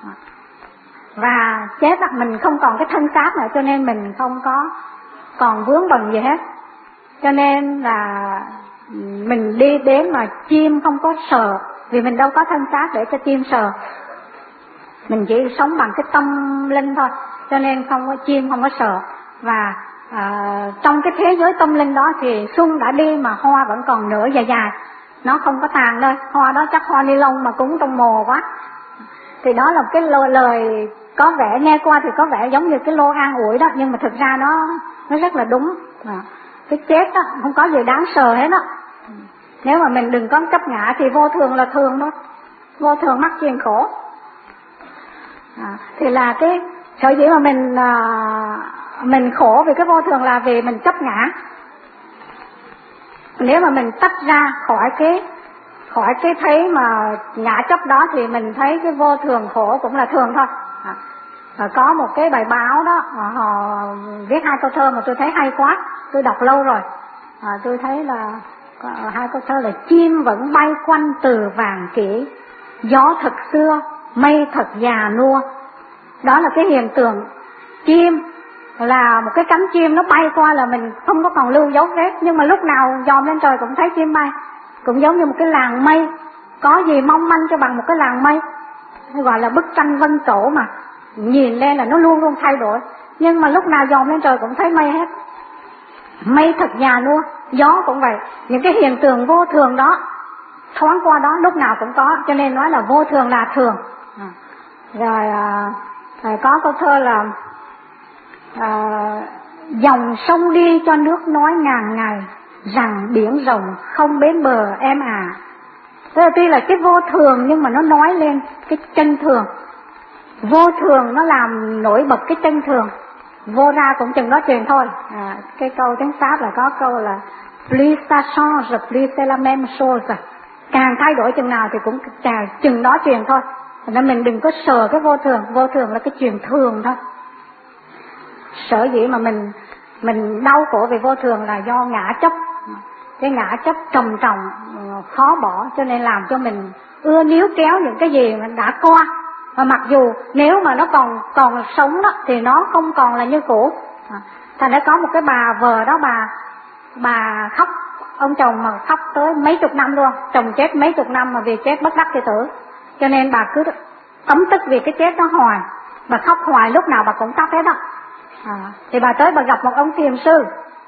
và chết á mình không còn cái thân xác nữa, cho nên mình không có còn vướng bận gì hết. Cho nên là mình đi đến mà chim không có sợ, vì mình đâu có thân xác để cho chim sợ. Mình chỉ sống bằng cái tâm linh thôi, cho nên không có chim không có sợ. Và à, trong cái thế giới tâm linh đó thì xuân đã đi mà hoa vẫn còn nở dài dài, nó không có tàn đâu. Hoa đó chắc hoa ni lông mà cúng trong mồ quá. Thì đó là cái lời có vẻ nghe qua thì có vẻ giống như cái lô an ủi đó, nhưng mà thực ra nó nó rất là đúng. À, cái chết đó không có gì đáng sợ hết đó. Nếu mà mình đừng có chấp ngã thì vô thường là thường thôi, vô thường mắc chuyện khổ. À, thì là cái sở dĩ mà mình à, mình khổ vì cái vô thường là vì mình chấp ngã. Nếu mà mình tách ra khỏi cái khỏi cái thấy mà ngã chấp đó thì mình thấy cái vô thường khổ cũng là thường thôi. À, à, có một cái bài báo đó họ viết hai câu thơ mà tôi thấy hay quá, tôi đọc lâu rồi. À, tôi thấy là hai câu thơ là chim vẫn bay quanh từ vàng kỹ, gió thật xưa, mây thật già nua. Đó là cái hiện tượng chim, là một cái cánh chim nó bay qua là mình không có còn lưu dấu vết, nhưng mà lúc nào dòm lên trời cũng thấy chim bay. Cũng giống như một cái làng mây, có gì mong manh cho bằng một cái làng mây, gọi là bức tranh vân tổ mà, nhìn lên là nó luôn luôn thay đổi, nhưng mà lúc nào dòm lên trời cũng thấy mây hết. Mây thật già nua, gió cũng vậy. Những cái hiện tượng vô thường đó thoáng qua đó lúc nào cũng có, cho nên nói là vô thường là thường. À, rồi à, à, có câu thơ là à, dòng sông đi cho nước nói ngàn ngày, rằng biển rộng không bến bờ em à. Tức là tuy là cái vô thường nhưng mà nó nói lên cái chân thường. Vô thường nó làm nổi bật cái chân thường. Vô ra cũng chừng đó chuyện thôi. À, cái câu tiếng Pháp là có câu là plus ça change, plus c'est la même chose. Càng thay đổi chừng nào thì cũng càng chừng đó chuyện thôi. Nên mình đừng có sợ cái vô thường. Vô thường là cái chuyện thường thôi. Sở dĩ mà mình mình đau khổ về vô thường là do ngã chấp. Cái ngã chấp trầm trọng, khó bỏ, cho nên làm cho mình ưa níu kéo những cái gì mình đã qua. Và mặc dù nếu mà nó còn còn sống đó thì nó không còn là như cũ. À, thành ra có một cái bà vợ đó, bà bà khóc ông chồng mà khóc tới mấy chục năm luôn, chồng chết mấy chục năm mà vì chết bất đắc kỳ tử, cho nên bà cứ ấm tức vì cái chết đó hoài, bà khóc hoài, lúc nào bà cũng khóc hết đó. À, thì bà tới bà gặp một ông thiền sư.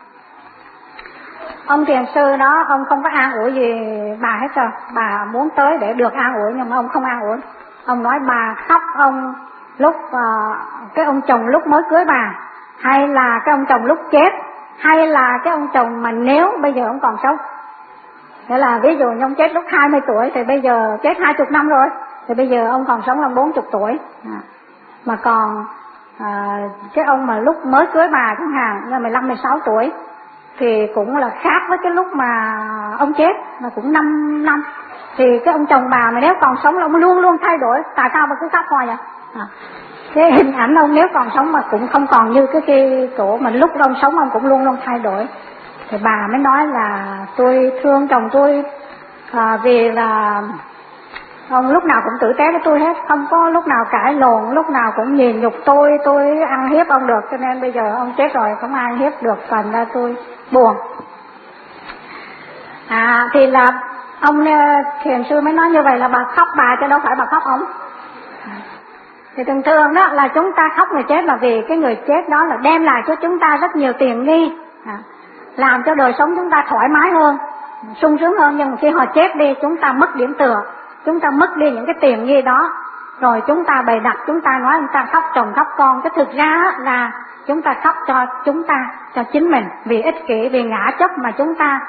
Ông thiền sư đó ông không có an ủi gì bà hết rồi, bà muốn tới để được an ủi nhưng mà ông không an ủi. Ông nói bà khóc ông lúc uh, cái ông chồng lúc mới cưới bà, hay là cái ông chồng lúc chết, hay là cái ông chồng mà nếu bây giờ ông còn sống. Nghĩa là ví dụ như ông chết lúc hai mươi tuổi thì bây giờ chết hai mươi năm rồi, thì bây giờ ông còn sống là bốn mươi tuổi. À, mà còn à, cái ông mà lúc mới cưới bà chẳng hạn là mười lăm mười sáu tuổi thì cũng là khác với cái lúc mà ông chết, là cũng năm năm. Thì cái ông chồng bà mà nếu còn sống là ông luôn luôn thay đổi, tại sao mà cứ khóc hoài vậy? À, cái hình ảnh ông nếu còn sống mà cũng không còn như cái cái cổ mà lúc ông sống ông cũng luôn luôn thay đổi. Thì bà mới nói là tôi thương chồng tôi à, vì là ông lúc nào cũng tử tế với tôi hết, không có lúc nào cãi lộn, lúc nào cũng nhìn nhục tôi, tôi ăn hiếp ông được, cho nên bây giờ ông chết rồi không ai ăn hiếp được, thành ra tôi buồn. À thì là ông thiền sư mới nói như vậy là bà khóc bà chứ đâu phải bà khóc ông. Thì thường thường đó là chúng ta khóc người chết là vì cái người chết đó là đem lại cho chúng ta rất nhiều tiện nghi, à, làm cho đời sống chúng ta thoải mái hơn, sung sướng hơn. Nhưng mà khi họ chết đi chúng ta mất điểm tựa, chúng ta mất đi những cái tiện nghi đó, rồi chúng ta bày đặt, chúng ta nói chúng ta khóc chồng khóc con, cái thực ra là chúng ta khóc cho chúng ta, cho chính mình, vì ích kỷ, vì ngã chấp mà chúng ta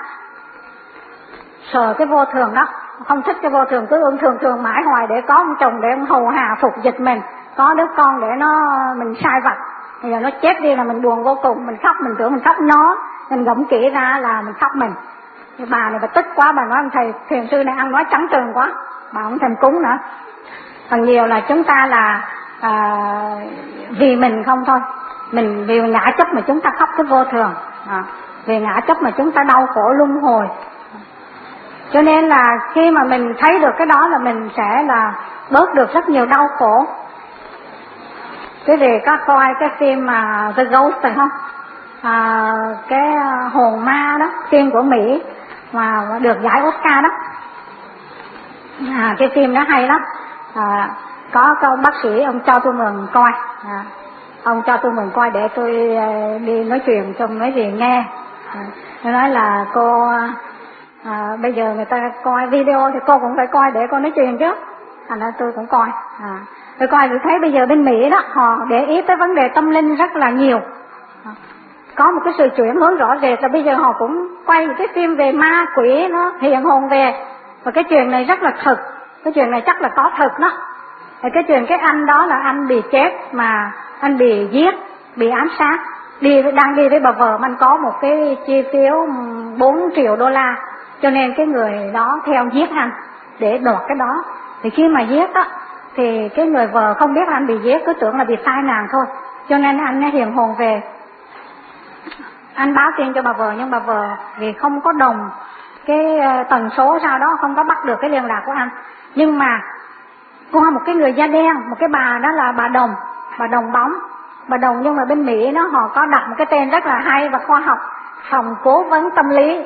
sợ cái vô thường đó, không thích cái vô thường, cứ ương thường thường mãi hoài để có ông chồng để ông hầu hạ phục dịch mình, có đứa con để nó mình sai vặt. Bây giờ nó chết đi là mình buồn vô cùng, mình khóc, mình tưởng mình khóc nó, mình gẫm kỹ ra là mình khóc mình. Cái bà này bà tức quá, bà nói ông thầy thiền sư này ăn nói trắng trừng quá, bà không thèm cúng nữa. Phần nhiều là chúng ta là à, vì mình không thôi, mình vì ngã chấp mà chúng ta khóc cái vô thường, à, vì ngã chấp mà chúng ta đau khổ luân hồi. Cho nên là khi mà mình thấy được cái đó là mình sẽ là bớt được rất nhiều đau khổ. Quý vị có coi cái phim mà The Ghost phải không? À, cái hồn ma đó, phim của Mỹ mà được giải Oscar đó. À, cái phim đó hay lắm. À, có có bác sĩ ông cho tôi mượn coi. À, ông cho tôi mượn coi để tôi uh, đi nói chuyện cho mấy gì nghe. À, tôi nói là cô à, bây giờ người ta coi video thì cô cũng phải coi để cô nói chuyện chứ. Thành ra tôi cũng coi. À, tôi coi tôi thấy bây giờ bên Mỹ đó họ để ý tới vấn đề tâm linh rất là nhiều. À, có một cái sự chuyển hướng rõ rệt là bây giờ họ cũng quay cái phim về ma quỷ nó hiện hồn về. Và cái chuyện này rất là thật. Cái chuyện này chắc là có thật đó. Cái chuyện cái anh đó là anh bị chết mà anh bị giết, bị ám sát, đi đang đi với bà vợ mà anh có một cái chi phiếu bốn triệu đô la, cho nên cái người đó theo giết anh để đoạt cái đó. Thì khi mà giết á thì cái người vợ không biết là anh bị giết, cứ tưởng là bị tai nạn thôi, cho nên anh hiện hồn về. Anh báo tin cho bà vợ nhưng bà vợ vì không có đồng cái tần số sao đó, không có bắt được cái liên lạc của anh. Nhưng mà qua một cái người da đen, một cái bà đó là bà Đồng, bà Đồng Bóng, bà Đồng nhưng mà bên Mỹ nó họ có đặt một cái tên rất là hay và khoa học, phòng cố vấn tâm lý.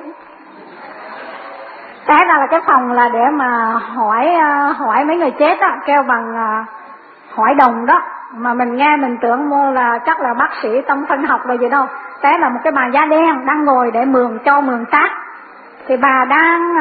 Té ra là cái phòng là để mà hỏi hỏi mấy người chết á, kêu bằng hỏi đồng đó, mà mình nghe mình tưởng mô là chắc là bác sĩ tâm phân học rồi gì đâu. Té là một cái bà da đen đang ngồi để mượn cho mượn xác. Thì bà đang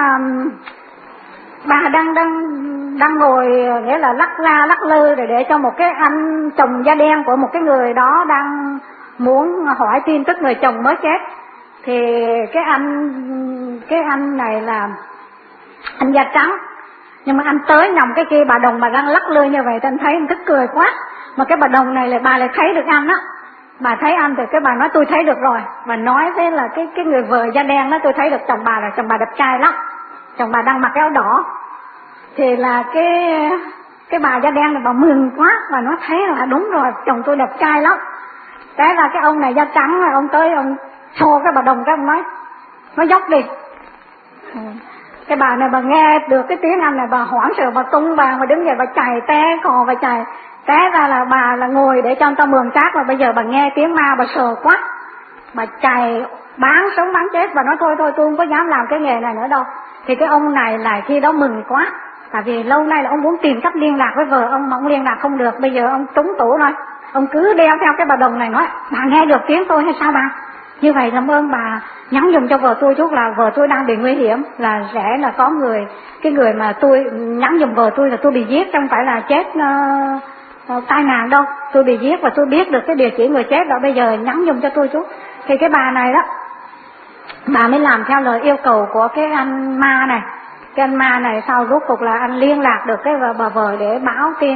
bà đang đang đang ngồi nghĩa là lắc la lắc lư để để cho một cái anh chồng da đen của một cái người đó đang muốn hỏi tin tức người chồng mới chết. Thì cái anh cái anh này là anh da trắng, nhưng mà anh tới nằm cái kia bà Đồng bà đang lắc lư như vậy thì anh thấy anh tức cười quá. Mà cái bà Đồng này lại bà lại thấy được anh á, bà thấy anh thì cái bà nói tôi thấy được rồi, và nói với là cái cái người vợ da đen đó tôi thấy được chồng bà là chồng bà đẹp trai lắm, chồng bà đang mặc áo đỏ. Thì là cái cái bà da đen này bà mừng quá, bà nói thấy là đúng rồi, chồng tôi đẹp trai lắm. Thế là cái ông này da trắng rồi ông tới ông xô cái bà Đồng cái ông nói nói dốc đi. Ừ. Cái bà này bà nghe được cái tiếng Anh này bà hoảng sợ, bà tung bà mà đứng dậy bà chạy té cò bà chạy. Té ra là bà là ngồi để cho người ta mượn xác, mà bây giờ bà nghe tiếng ma bà sợ quá, bà chạy bán sống bán chết. Bà nói thôi thôi tôi không có dám làm cái nghề này nữa đâu. Thì cái ông này lại khi đó mừng quá, tại vì lâu nay là ông muốn tìm cách liên lạc với vợ ông mà ông liên lạc không được. Bây giờ ông trúng tủ rồi, ông cứ đeo theo cái bà Đồng này nói bà nghe được tiếng tôi hay sao bà? Như vậy làm ơn bà nhắn giùm cho vợ tôi chút, là vợ tôi đang bị nguy hiểm, là sẽ là có người, cái người mà tôi nhắn giùm vợ tôi là tôi bị giết, không phải là chết uh, uh, tai nạn đâu, tôi bị giết và tôi biết được cái địa chỉ người chết đó, bây giờ nhắn giùm cho tôi chút. Thì cái bà này đó, bà mới làm theo lời yêu cầu của cái anh ma này. Cái anh ma này sau rốt cuộc là anh liên lạc được cái bà vợ để báo tin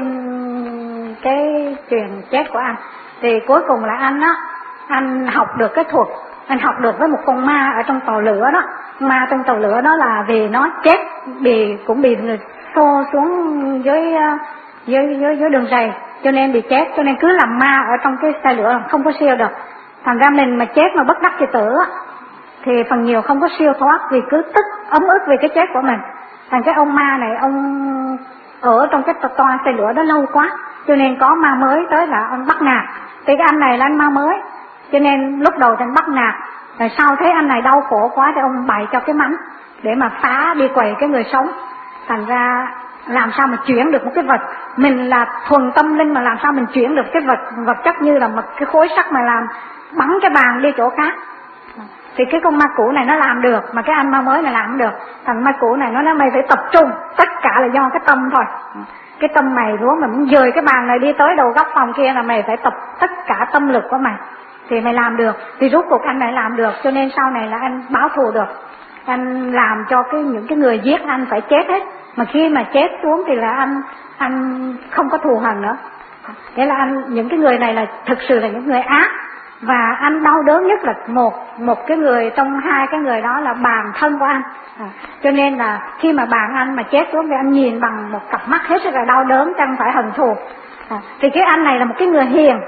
cái chuyện chết của anh. Thì cuối cùng là anh á, anh học được cái thuật, anh học được với một con ma ở trong tàu lửa đó. Ma trong tàu lửa đó là vì nó chết bị cũng bị người xô xuống dưới dưới dưới dưới đường ray, cho nên bị chết, cho nên cứ làm ma ở trong cái xe lửa không có siêu được. Thành ra mình mà chết mà bất đắc kỳ tử á thì phần nhiều không có siêu thoát, vì cứ tức ấm ức vì cái chết của mình. Thành cái ông ma này ông ở trong cái toa xe lửa đó lâu quá, cho nên có ma mới tới là ông bắt nạt. Thì cái anh này là anh ma mới, cho nên lúc đầu thì anh bắt nạt, rồi sau thấy anh này đau khổ quá thì ông bày cho cái mánh để mà phá đi quầy cái người sống. Thành ra làm sao mà chuyển được một cái vật, mình là thuần tâm linh mà làm sao mình chuyển được cái vật vật chất như là một cái khối sắt mà làm bắn cái bàn đi chỗ khác. Thì cái con ma cũ này nó làm được, mà cái anh ma mới này làm không được. Thằng ma cũ này nó nói mày phải tập trung, tất cả là do cái tâm thôi. Cái tâm mày nếu mà muốn dời cái bàn này đi tới đầu góc phòng kia là mày phải tập tất cả tâm lực của mày thì mày làm được. Thì rốt cuộc anh này làm được, cho nên sau này là anh báo thù được. Anh làm cho cái những cái người giết anh phải chết hết. Mà khi mà chết xuống thì là anh anh không có thù hằn nữa. Thế là anh những cái người này là thực sự là những người ác, Và anh đau đớn nhất là một một cái người trong hai cái người đó là bạn thân của anh. À, cho nên là khi mà bạn anh mà chết xuống thì anh nhìn bằng một cặp mắt hết sức là đau đớn, chẳng phải hận thù. À, thì cái anh này là một cái người hiền.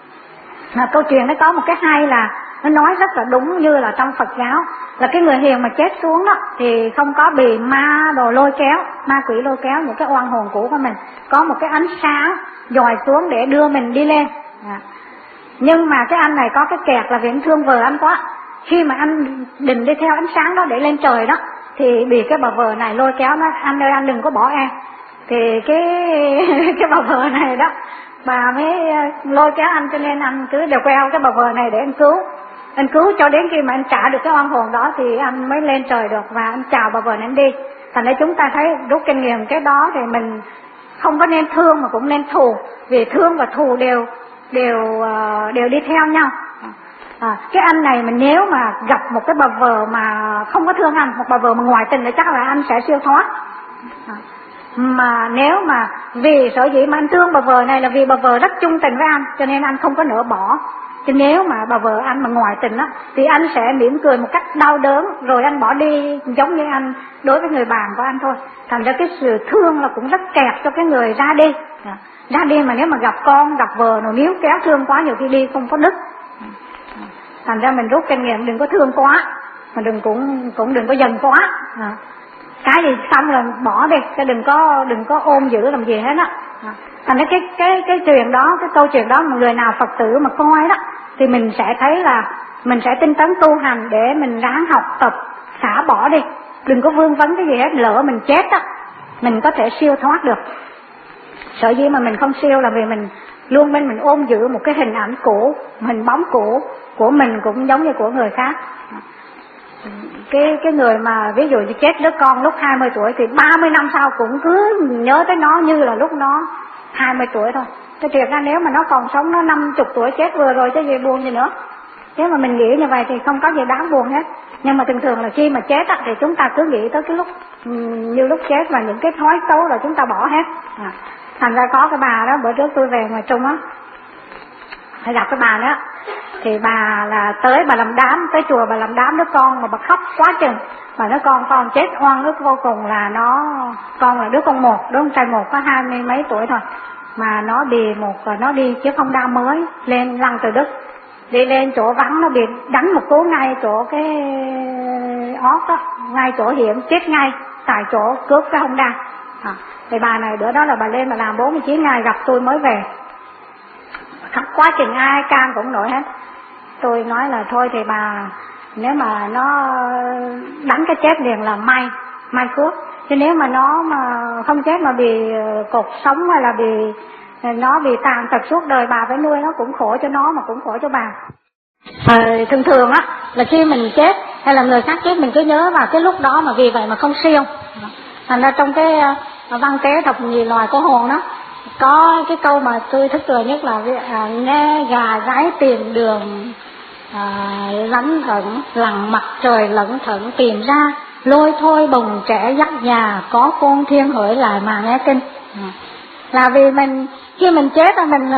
À, câu chuyện nó có một cái hay là nó nói rất là đúng như là trong Phật giáo, là cái người hiền mà chết xuống đó thì không có bị ma đồ lôi kéo, ma quỷ lôi kéo những cái oan hồn cũ của mình, có một cái ánh sáng dòi xuống để đưa mình đi lên. À, nhưng mà cái anh này có cái kẹt là vì anh thương vợ anh quá. Khi mà anh định đi theo ánh sáng đó để lên trời đó thì bị cái bà vợ này lôi kéo, nó anh ơi anh đừng có bỏ em. Thì cái cái bà vợ này đó bà mới lôi kéo anh, cho nên anh cứ đều queo cái bà vợ này để anh cứu. Anh cứu cho đến khi mà anh trả được cái oan hồn đó thì anh mới lên trời được, và anh chào bà vợ này anh đi. Thành ra chúng ta thấy rút kinh nghiệm cái đó thì mình không có nên thương mà cũng nên thù, vì thương và thù đều đều đều đi theo nhau. À, cái anh này mà nếu mà gặp một cái bà vợ mà không có thương anh, một bà vợ mà ngoại tình thì chắc là anh sẽ siêu thoát. À, mà nếu mà vì sở dĩ mà anh thương bà vợ này là vì bà vợ rất chung tình với anh, cho nên anh không có nỡ bỏ. Chứ nếu mà bà vợ anh mà ngoại tình á thì anh sẽ mỉm cười một cách đau đớn rồi anh bỏ đi, giống như anh đối với người bạn của anh thôi. Thành ra cái sự thương là cũng rất kẹt cho cái người ra đi. À, ra đi mà nếu mà gặp con gặp vợ nó níu kéo thương quá, nhiều khi đi không có đức. Thành ra mình rút kinh nghiệm đừng có thương quá, mà đừng cũng cũng đừng có giận quá. À, cái gì xong rồi bỏ đi, chứ đừng có đừng có ôm giữ làm gì hết á. À, thành ra cái cái cái chuyện đó, cái câu chuyện đó mà người nào Phật tử mà coi đó thì mình sẽ thấy là mình sẽ tinh tấn tu hành để mình ráng học tập xả bỏ đi, đừng có vương vấn cái gì hết. Lỡ mình chết á mình có thể siêu thoát được. Sở dĩ mà mình không siêu là vì mình luôn bên mình ôm giữ một cái hình ảnh cũ, hình bóng cũ của mình cũng giống như của người khác. Cái cái người mà ví dụ như chết đứa con lúc hai mươi tuổi thì ba mươi năm sau cũng cứ nhớ tới nó như là lúc nó hai mươi tuổi thôi. Cái thiệt ra nếu mà nó còn sống nó năm mươi tuổi chết vừa rồi chứ gì buồn gì nữa. Nếu mà mình nghĩ như vậy thì không có gì đáng buồn hết. Nhưng mà thường thường là khi mà chết thì chúng ta cứ nghĩ tới cái lúc như lúc chết và những cái thói xấu là chúng ta bỏ hết. À, thành ra có cái bà đó bữa trước tôi về ngoài Trung á, phải gặp cái bà đó. Thì bà là tới bà làm đám, tới chùa bà làm đám đứa con mà bà khóc quá chừng. Mà đứa con con chết oan ức vô cùng là nó, con là đứa con một, đứa con trai một có hai mươi mấy tuổi thôi. Mà nó bị một, nó đi chiếc Honda mới lên lăng Từ Đức. Đi lên chỗ vắng nó bị đánh một cú ngay chỗ cái ót đó, ngay chỗ hiểm, chết ngay tại chỗ cướp cái Honda. À, thì bà này bữa đó là bà lên mà làm bốn mươi chín ngày, gặp tôi mới về. Khóc quá chừng ai can cũng nổi hết. Tôi nói là thôi thì bà nếu mà nó đánh cái chết liền là may, may cướp. Chứ nếu mà nó mà không chết mà bị cột sống hay là bị nó bị tàn tật suốt đời, bà phải nuôi nó cũng khổ cho nó mà cũng khổ cho bà. À, thường thường á là khi mình chết hay là người khác chết mình cứ nhớ vào cái lúc đó mà vì vậy mà không siêu. Thành ra trong cái văn tế đọc nhiều loài có hồn đó có cái câu mà tôi thích cười nhất là à, nghe gà gáy tiền đường à, lánh thẩn lằn mặt trời lẫn thẩn tìm ra lôi thôi bồng trẻ dắt già có con thiên hỡi lại mà nghe kinh. À, là vì mình khi mình chết là mình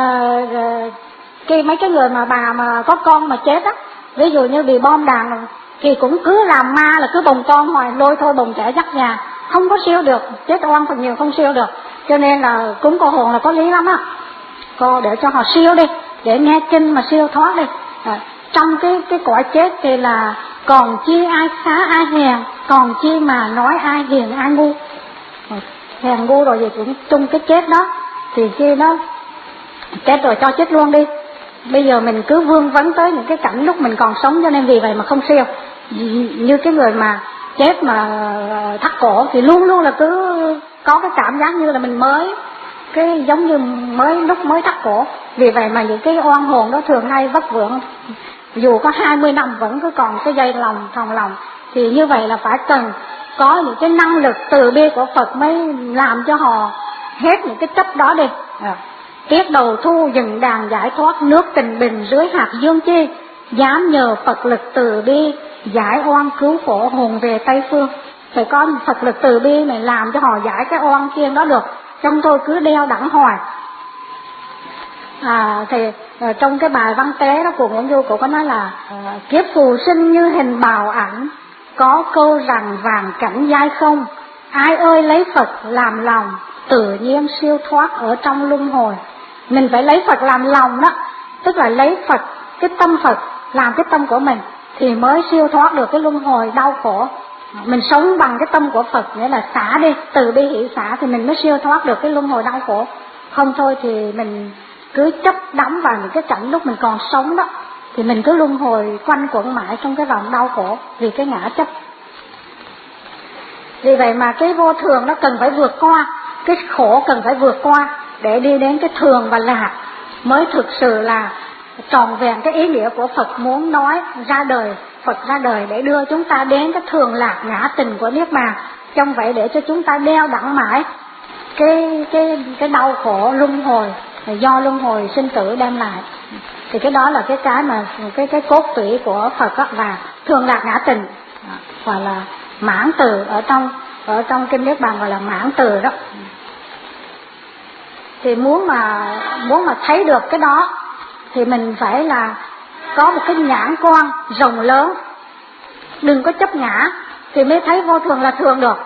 khi mấy cái người mà bà mà có con mà chết á, ví dụ như bị bom đạn thì cũng cứ làm ma là cứ bồng con hoài, lôi thôi bồng trẻ dắt già, không có siêu được, chết oan phần nhiều không siêu được. Cho nên là cúng cô hồn là có lý lắm á, cô để cho họ siêu đi, để nghe kinh mà siêu thoát đi. À, trong cái cái cõi chết thì là còn chi ai khá ai hèn, còn chi mà nói ai hiền ai ngu. À, hèn ngu rồi gì cũng chung cái chết đó, thì khi nó chết rồi cho chết luôn đi. Bây giờ mình cứ vương vấn tới những cái cảnh lúc mình còn sống, cho nên vì vậy mà không siêu. Như cái người mà chết mà thắt cổ thì luôn luôn là cứ có cái cảm giác như là mình mới, cái giống như mới lúc mới thắt cổ. Vì vậy mà những cái oan hồn đó thường hay vất vưởng, dù có hai mươi năm vẫn cứ còn cái dây lòng thòng lòng. Thì như vậy là phải cần có những cái năng lực từ bi của Phật mới làm cho họ hết những cái chấp đó đi. À, tiết đầu thu dừng đàn giải thoát, nước tình bình dưới hạt dương chi, dám nhờ Phật lực từ bi giải oan cứu khổ hồn về Tây Phương. Phải có Phật lực từ bi này làm cho họ giải cái oan kiêng đó được, trong tôi cứ đeo đẳng hoài. À, thì à, trong cái bài văn tế đó của Nguyễn Du cũng có nói là à, kiếp phù sinh như hình bào ảnh, có câu rằng vàng cảnh giai không, ai ơi lấy Phật làm lòng, tự nhiên siêu thoát ở trong luân hồi. Mình phải lấy Phật làm lòng đó, tức là lấy Phật, cái tâm Phật làm cái tâm của mình thì mới siêu thoát được cái luân hồi đau khổ. Mình sống bằng cái tâm của Phật, nghĩa là xả đi, từ bi hỷ xả thì mình mới siêu thoát được cái luân hồi đau khổ. Không thôi thì mình cứ chấp đắm vào những cái cảnh lúc mình còn sống đó, thì mình cứ luân hồi quanh quẩn mãi trong cái vòng đau khổ vì cái ngã chấp. Vì vậy mà cái vô thường nó cần phải vượt qua, cái khổ cần phải vượt qua để đi đến cái thường và lạc, mới thực sự là trọn vẹn cái ý nghĩa của Phật muốn nói ra đời. Phật ra đời để đưa chúng ta đến cái thường lạc ngã tình của Niết Bàn, trong vậy để cho chúng ta đeo đẳng mãi cái cái cái đau khổ luân hồi do luân hồi sinh tử đem lại. Thì cái đó là cái cái mà cái cái cốt tủy của Phật đó, và thường lạc ngã tình hoặc là mãn từ, ở trong ở trong kinh Niết Bàn gọi là mãn từ đó. Thì muốn mà muốn mà thấy được cái đó thì mình phải là có một cái nhãn quan rộng lớn, đừng có chấp ngã thì mới thấy vô thường là thường được.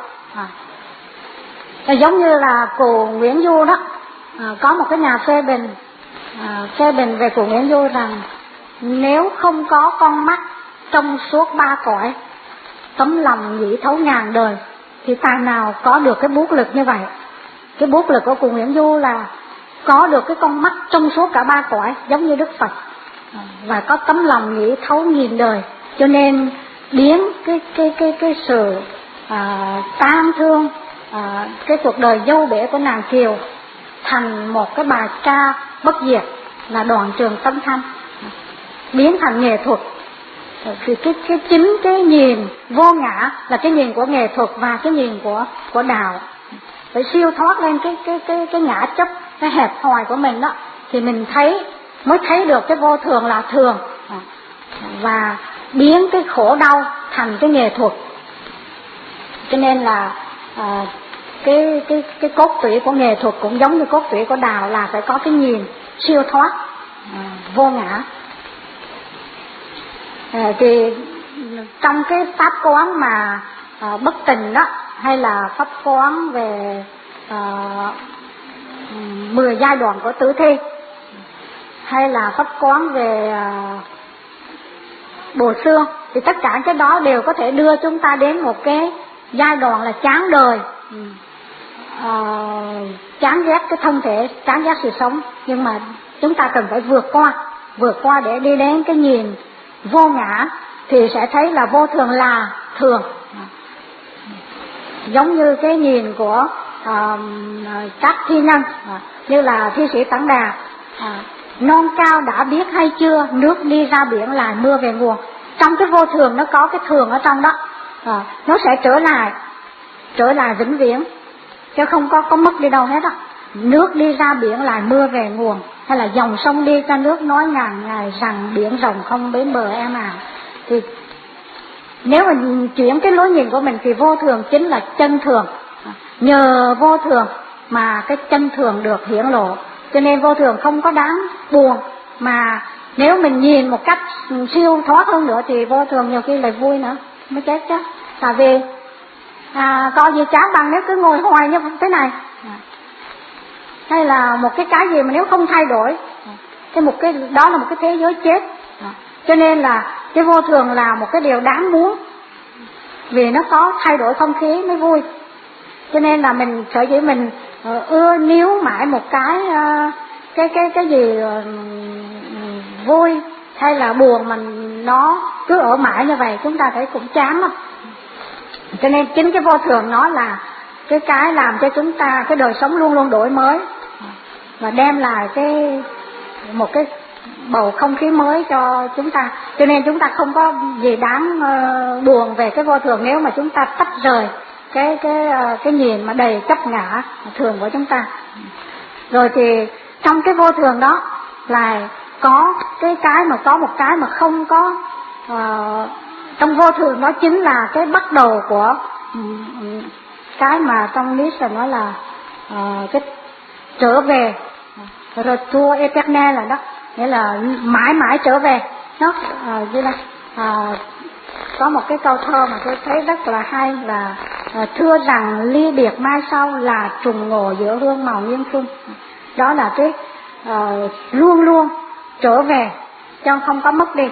À, giống như là cụ Nguyễn Du đó, à, có một cái nhà phê bình à, phê bình về cụ Nguyễn Du rằng nếu không có con mắt trong suốt ba cõi, tấm lòng nhĩ thấu ngàn đời, thì tài nào có được cái bút lực như vậy. Cái bút lực của cụ Nguyễn Du là có được cái con mắt trong suốt cả ba cõi giống như Đức Phật, và có tấm lòng nhĩ thấu nghìn đời, cho nên biến cái cái cái cái sự à, tang thương à, cái cuộc đời dâu bể của nàng Kiều thành một cái bài ca bất diệt là Đoạn Trường Tâm Thanh, biến thành nghệ thuật. Thì cái cái chính cái nhìn vô ngã là cái nhìn của nghệ thuật và cái nhìn của của đạo. Phải siêu thoát lên cái cái cái cái ngã chấp, cái hẹp hòi của mình đó, thì mình thấy mới thấy được cái vô thường là thường, và biến cái khổ đau thành cái nghệ thuật. Cho nên là à, cái cái cái cốt tủy của nghệ thuật cũng giống như cốt tủy của đạo, là phải có cái nhìn siêu thoát à, vô ngã. À, thì trong cái pháp quán mà à, bất tình đó, hay là pháp quán về à, mười giai đoạn của tử thi, hay là pháp quán về à, bồ xương, thì tất cả cái đó đều có thể đưa chúng ta đến một cái giai đoạn là chán đời, à, chán ghét cái thân thể, chán ghét sự sống. Nhưng mà chúng ta cần phải vượt qua, vượt qua để đi đến cái nhìn vô ngã, thì sẽ thấy là vô thường là thường. Giống như cái nhìn của à, các thi nhân, à, như là thi sĩ Tản Đà, à, non cao đã biết hay chưa, nước đi ra biển lại mưa về nguồn. Trong cái vô thường nó có cái thường ở trong đó, à, nó sẽ trở lại, trở lại vĩnh viễn, chứ không có có mất đi đâu hết á. Nước đi ra biển lại mưa về nguồn, hay là dòng sông đi ra nước nói ngàn ngày rằng biển rộng không bến bờ em à. Thì nếu mà chuyển cái lối nhìn của mình thì vô thường chính là chân thường, nhờ vô thường mà cái chân thường được hiển lộ. Cho nên vô thường không có đáng buồn, mà nếu mình nhìn một cách siêu thoát hơn nữa thì vô thường nhiều khi lại vui nữa mới chết chứ. Tại vì à, có gì chán bằng nếu cứ ngồi hoài như thế này, hay là một cái cái gì mà nếu không thay đổi, cái một cái đó là một cái thế giới chết. Cho nên là cái vô thường là một cái điều đáng muốn, vì nó có thay đổi không khí mới vui. Cho nên là mình sở dĩ mình uh, ưa níu mãi một cái uh, cái cái cái gì uh, vui hay là buồn mà nó cứ ở mãi như vậy, chúng ta thấy cũng chán lắm. Cho nên chính cái vô thường nó là cái cái làm cho chúng ta cái đời sống luôn luôn đổi mới và đem lại cái một cái bầu không khí mới cho chúng ta. Cho nên chúng ta không có gì đáng uh, buồn về cái vô thường nếu mà chúng ta tách rời cái cái uh, cái nhìn mà đầy chấp ngã thường của chúng ta. Rồi thì trong cái vô thường đó là có cái cái mà có một cái mà không có uh, trong vô thường đó chính là cái bắt đầu của um, cái mà trong lý sẽ nói là uh, cái trở về retour éternel là đó, nghĩa là mãi mãi trở về. Nó à, như là à, có một cái câu thơ mà tôi thấy rất là hay là à, thưa rằng ly biệt mai sau là trùng ngộ giữa hương màu nghiêng xuân. Đó là cái à, luôn luôn trở về chứ không có mất đi.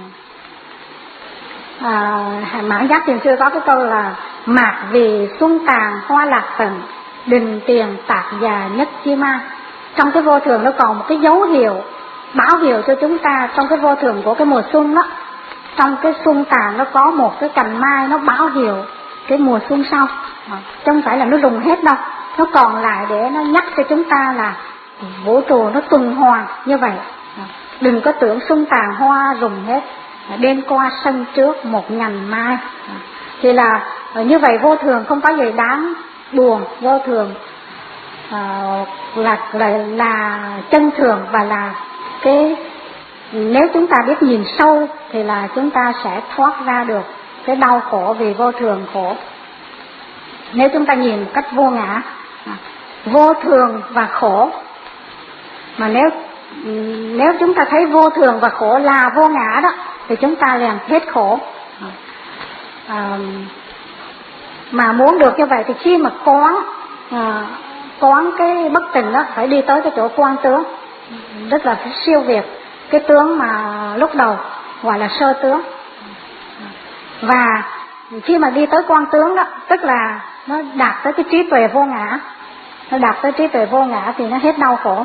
À, Mãn Giác Thiền Sư có cái câu là mạc vì xuân tàn hoa lạc tận, đình tiền tạc già nhất chi ma. Trong cái vô thường nó còn một cái dấu hiệu báo hiệu cho chúng ta trong cái vô thường của cái mùa xuân đó. Trong cái xuân tàn nó có một cái cành mai nó báo hiệu cái mùa xuân sau, à, chứ không phải là nó rụng hết đâu, nó còn lại để nó nhắc cho chúng ta là vũ trụ nó tuần hoàn như vậy. À, đừng có tưởng xuân tàn hoa rụng hết, à, đêm qua sân trước một nhành mai. À, thì là à, như vậy vô thường không có gì đáng buồn, vô thường à, là, là là chân thường và là cái, nếu chúng ta biết nhìn sâu thì là chúng ta sẽ thoát ra được cái đau khổ vì vô thường khổ. Nếu chúng ta nhìn một cách vô ngã, vô thường và khổ, mà nếu nếu chúng ta thấy vô thường và khổ là vô ngã đó thì chúng ta liền hết khổ. À, mà muốn được như vậy thì khi mà quán à, quán cái bất tình đó phải đi tới cái chỗ quan tướng, rất là siêu việt cái tướng mà lúc đầu gọi là sơ tướng. Và khi mà đi tới quan tướng đó, tức là nó đạt tới cái trí tuệ vô ngã, nó đạt tới trí tuệ vô ngã thì nó hết đau khổ.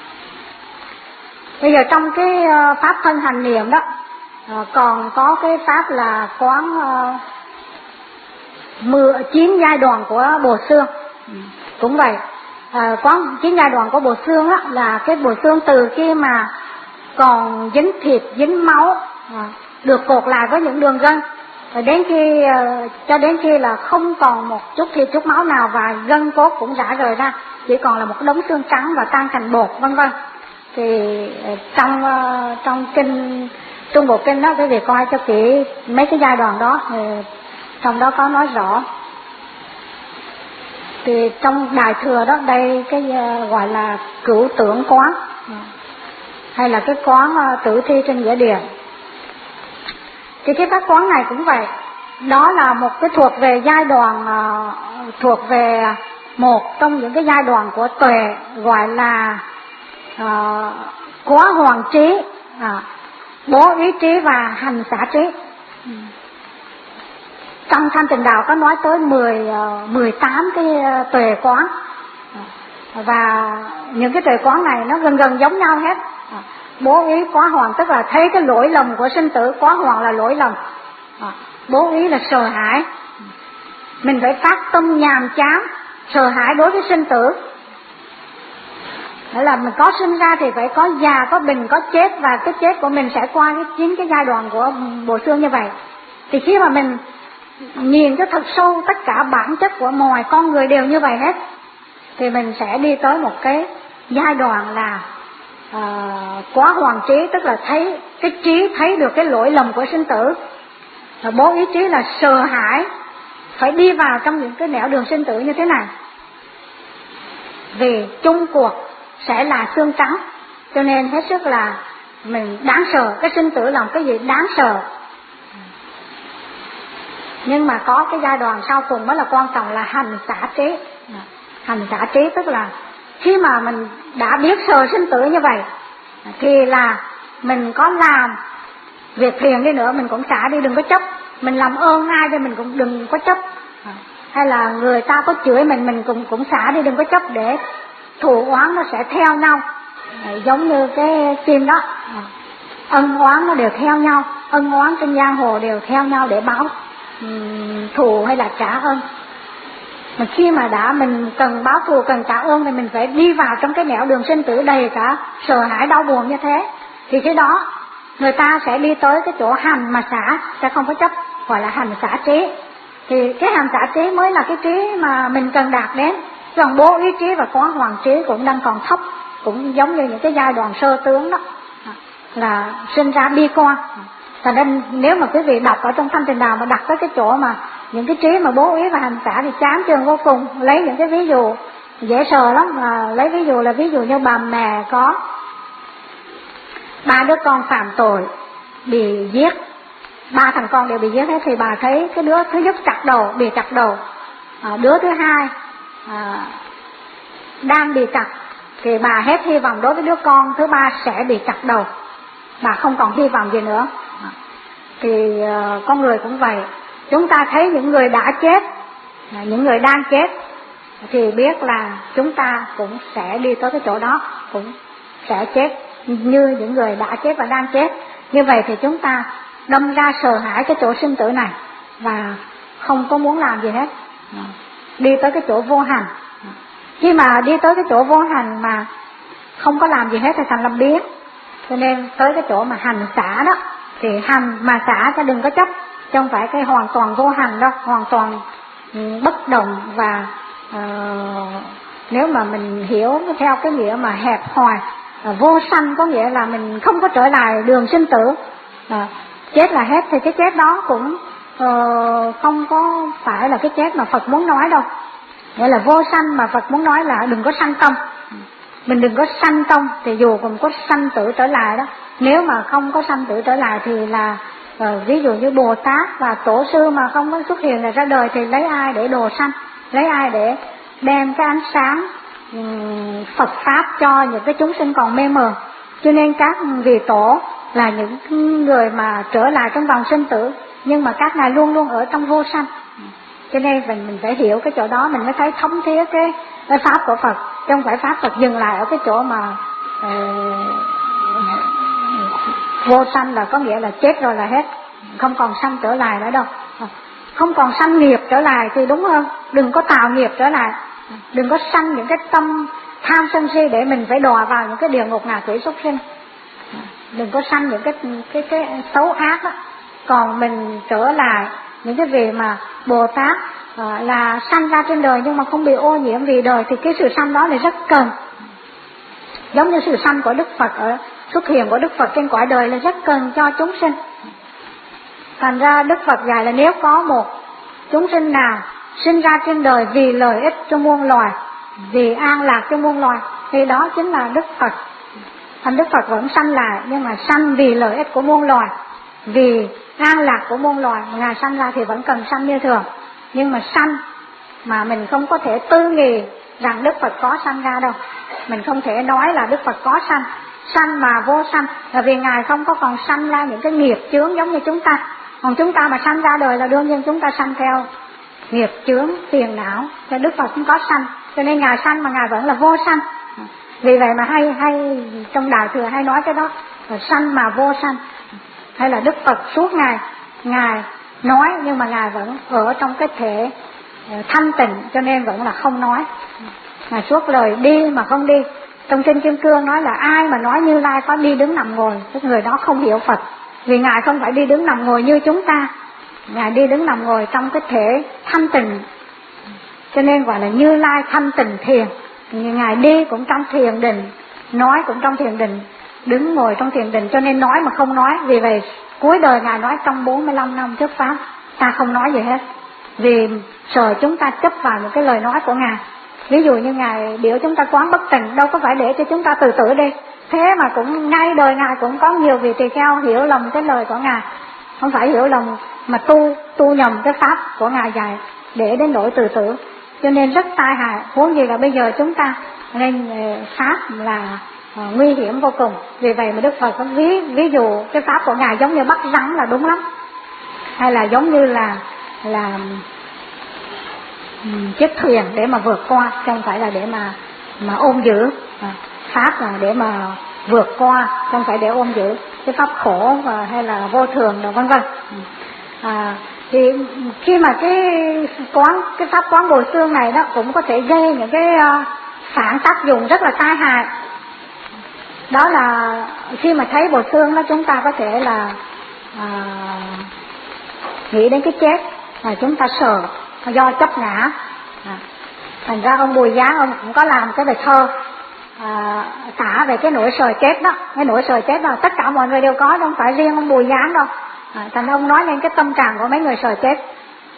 Bây giờ trong cái pháp thân hành niệm đó còn có cái pháp là quán mười chín giai đoạn của Bồ Xương. Cũng vậy, à, quán chín giai đoạn của Bồ Xương á, là cái Bồ Xương từ khi mà còn dính thịt dính máu, à, được cột lại với những đường gân, và đến khi uh, cho đến khi là không còn một chút thịt chút máu nào và gân cốt cũng rã rời ra, chỉ còn là một đống xương trắng và tan thành bột vân vân. Thì uh, trong uh, trong kinh Trung Bộ Kinh đó, quý vị coi cho kỹ mấy cái giai đoạn đó, thì trong đó có nói rõ. Thì trong Đại Thừa đó, đây cái uh, gọi là cửu tưởng quán, uh, hay là cái quán uh, tử thi trên nghĩa địa. Thì cái pháp quán này cũng vậy, đó là một cái thuộc về giai đoạn uh, thuộc về một trong những cái giai đoạn của tuệ, gọi là uh, quá hoàn trí, uh, bố ý trí và hành xả trí. Ừ. Trong Thanh Tịnh Đạo có nói tới mười, uh, mười tám cái uh, tuệ quán, uh, và những cái tuệ quán này nó gần gần giống nhau hết. Uh, bố ý quá hoàn tức là thấy cái lỗi lầm của sinh tử, quá hoàn là lỗi lầm, à, bố ý là sợ hãi, mình phải phát tâm nhàm chán sợ hãi đối với sinh tử. Nghĩa là mình có sinh ra thì phải có già, có bệnh, có chết, và cái chết của mình sẽ qua cái chín cái giai đoạn của Bồ Xương như vậy. Thì khi mà mình nhìn cho thật sâu tất cả bản chất của mọi con người đều như vậy hết, thì mình sẽ đi tới một cái giai đoạn là À, quá hoàn trí, tức là thấy cái trí thấy được cái lỗi lầm của sinh tử. Và bố ý trí là sợ hãi phải đi vào trong những cái nẻo đường sinh tử như thế này, vì chung cuộc sẽ là xương trắng, cho nên hết sức là mình đáng sợ. Cái sinh tử là cái gì đáng sợ, nhưng mà có cái giai đoạn sau cùng mới là quan trọng là hành xả trí. Hành xả trí tức là khi mà mình đã biết sợ sinh tử như vậy thì là mình có làm việc thiện đi nữa mình cũng xả đi, đừng có chấp. Mình làm ơn ai thì mình cũng đừng có chấp, hay là người ta có chửi mình mình cũng cũng xả đi, đừng có chấp, để thù oán nó sẽ theo nhau. Giống như cái phim đó, ân oán nó đều theo nhau, ân oán trên giang hồ đều theo nhau để báo um, thù hay là trả ơn. Mà khi mà đã mình cần báo thù, cần trả ơn thì mình phải đi vào trong cái nẻo đường sinh tử đầy cả sợ hãi đau buồn như thế, thì cái đó người ta sẽ đi tới cái chỗ hành mà xả, sẽ không có chấp, gọi là hành xả trí. Thì cái hành xả trí mới là cái trí mà mình cần đạt đến. Còn bố ý trí và quán hoàn trí cũng đang còn thấp, cũng giống như những cái giai đoạn sơ tướng đó, là sinh ra bi quan. Thành nên nếu mà quý vị đọc ở trong Thanh Tịnh Đạo mà đặt tới cái chỗ mà những cái trí mà bố ý và hành xả thì chán chường vô cùng. Lấy những cái ví dụ dễ sờ lắm. Mà lấy ví dụ là ví dụ như bà mẹ có ba đứa con phạm tội bị giết, ba thằng con đều bị giết hết, thì bà thấy cái đứa thứ nhất chặt đầu, bị chặt đầu, à, đứa thứ hai à, đang bị chặt, thì bà hết hy vọng đối với đứa con thứ ba sẽ bị chặt đầu, bà không còn hy vọng gì nữa. À, thì uh, con người cũng vậy, chúng ta thấy những người đã chết, à, những người đang chết, thì biết là chúng ta cũng sẽ đi tới cái chỗ đó, cũng sẽ chết như những người đã chết và đang chết. Như vậy thì chúng ta đâm ra sợ hãi cái chỗ sinh tử này và không có muốn làm gì hết, đi tới cái chỗ vô hành. Khi mà đi tới cái chỗ vô hành mà không có làm gì hết thì thành làm biếng. Cho nên tới cái chỗ mà hành xả đó, thì hành mà xả chứ đừng có chấp, chứ không phải cái hoàn toàn vô hành đâu, hoàn toàn bất động. Và uh, nếu mà mình hiểu theo cái nghĩa mà hẹp hòi, uh, vô sanh có nghĩa là mình không có trở lại đường sinh tử, uh, chết là hết, thì cái chết đó cũng uh, không có phải là cái chết mà Phật muốn nói đâu. Nghĩa là vô sanh mà Phật muốn nói là đừng có sanh tâm, mình đừng có sanh tâm, thì dù còn có sanh tử trở lại đó, nếu mà không có sanh tử trở lại thì là uh, ví dụ như Bồ Tát và Tổ sư mà không có xuất hiện là ra đời, thì lấy ai để đồ sanh, lấy ai để đem cái ánh sáng um, Phật Pháp cho những cái chúng sinh còn mê mờ. Cho nên các vị tổ là những người mà trở lại trong vòng sinh tử, nhưng mà các ngài luôn luôn ở trong vô sanh. Cho nên mình, mình phải hiểu cái chỗ đó, mình mới thấy thống thía cái, cái Pháp của Phật, chứ không phải Pháp Phật dừng lại ở cái chỗ mà uh, vô sanh là có nghĩa là chết rồi là hết, không còn sanh trở lại nữa đâu. Không còn sanh nghiệp trở lại thì đúng hơn, đừng có tạo nghiệp trở lại, đừng có sanh những cái tâm tham sân si để mình phải đọa vào những cái địa ngục ngạ quỷ súc sinh, đừng có sanh những cái cái cái xấu ác đó. Còn mình trở lại những cái vị mà Bồ Tát à, là sanh ra trên đời nhưng mà không bị ô nhiễm vì đời, thì cái sự sanh đó là rất cần. Giống như sự sanh của Đức Phật, ở xuất hiện của Đức Phật trên cõi đời là rất cần cho chúng sinh. Thành ra Đức Phật dạy là nếu có một chúng sinh nào sinh ra trên đời vì lợi ích cho muôn loài, vì an lạc cho muôn loài, thì đó chính là Đức Phật. Thành Đức Phật vẫn sanh lại, nhưng mà sanh vì lợi ích của muôn loài, vì an lạc của muôn loài. Ngài sanh ra thì vẫn cần sanh như thường, nhưng mà sanh mà mình không có thể tư nghị rằng Đức Phật có sanh ra đâu. Mình không thể nói là Đức Phật có sanh, sanh mà vô sanh, là vì Ngài không có còn sanh ra những cái nghiệp chướng giống như chúng ta. Còn chúng ta mà sanh ra đời là đương nhiên chúng ta sanh theo nghiệp chướng phiền não, cho Đức Phật cũng có sanh, cho nên Ngài sanh mà Ngài vẫn là vô sanh. Vì vậy mà hay hay trong Đại Thừa hay nói cái đó là sanh mà vô sanh. Hay là Đức Phật suốt ngày Ngài nói nhưng mà Ngài vẫn ở trong cái thể thanh tịnh, cho nên vẫn là không nói. Ngài suốt lời đi mà không đi. Trong Kinh Kim Cương nói là ai mà nói Như Lai có đi đứng nằm ngồi, cái người đó không hiểu Phật. Vì Ngài không phải đi đứng nằm ngồi như chúng ta, Ngài đi đứng nằm ngồi trong cái thể thanh tịnh, cho nên gọi là Như Lai thanh tịnh thiền. Ngài đi cũng trong thiền định, nói cũng trong thiền định, đứng ngồi trong thiền định, cho nên nói mà không nói. Vì vậy cuối đời Ngài nói trong bốn mươi lăm năm thuyết pháp ta không nói gì hết, vì sợ chúng ta chấp vào những cái lời nói của Ngài. Ví dụ như Ngài biểu chúng ta quán bất tịnh, đâu có phải để cho chúng ta từ tử đi. Thế mà cũng ngay đời Ngài cũng có nhiều vị tỳ kheo hiểu lầm cái lời của Ngài, không phải hiểu lầm mà tu tu nhầm cái pháp của Ngài dạy để đến nỗi từ tử, cho nên rất tai hại. Huống gì là bây giờ chúng ta, nên pháp là uh, nguy hiểm vô cùng. Vì vậy mà Đức Phật có ví ví dụ cái pháp của Ngài giống như bắt rắn là đúng lắm, hay là giống như là là um, chiếc thuyền để mà vượt qua, không phải là để mà mà ôm giữ. À, pháp là để mà vượt qua, không phải để ôm giữ cái pháp khổ và hay là vô thường rồi vân vân. À, thì khi mà cái quán cái pháp quán bồi xương này đó cũng có thể gây những cái uh, phản tác dụng rất là tai hại. Đó là khi mà thấy bồi xương đó, chúng ta có thể là uh, nghĩ đến cái chết, là chúng ta sợ do chấp ngã. À, thành ra ông Bùi Giáng ông cũng có làm cái bài thơ à, tả về cái nỗi sợ chết đó. Cái nỗi sợ chết đó tất cả mọi người đều có, không phải riêng ông Bùi Giáng đâu. À, thành ra ông nói lên cái tâm trạng của mấy người sợ chết.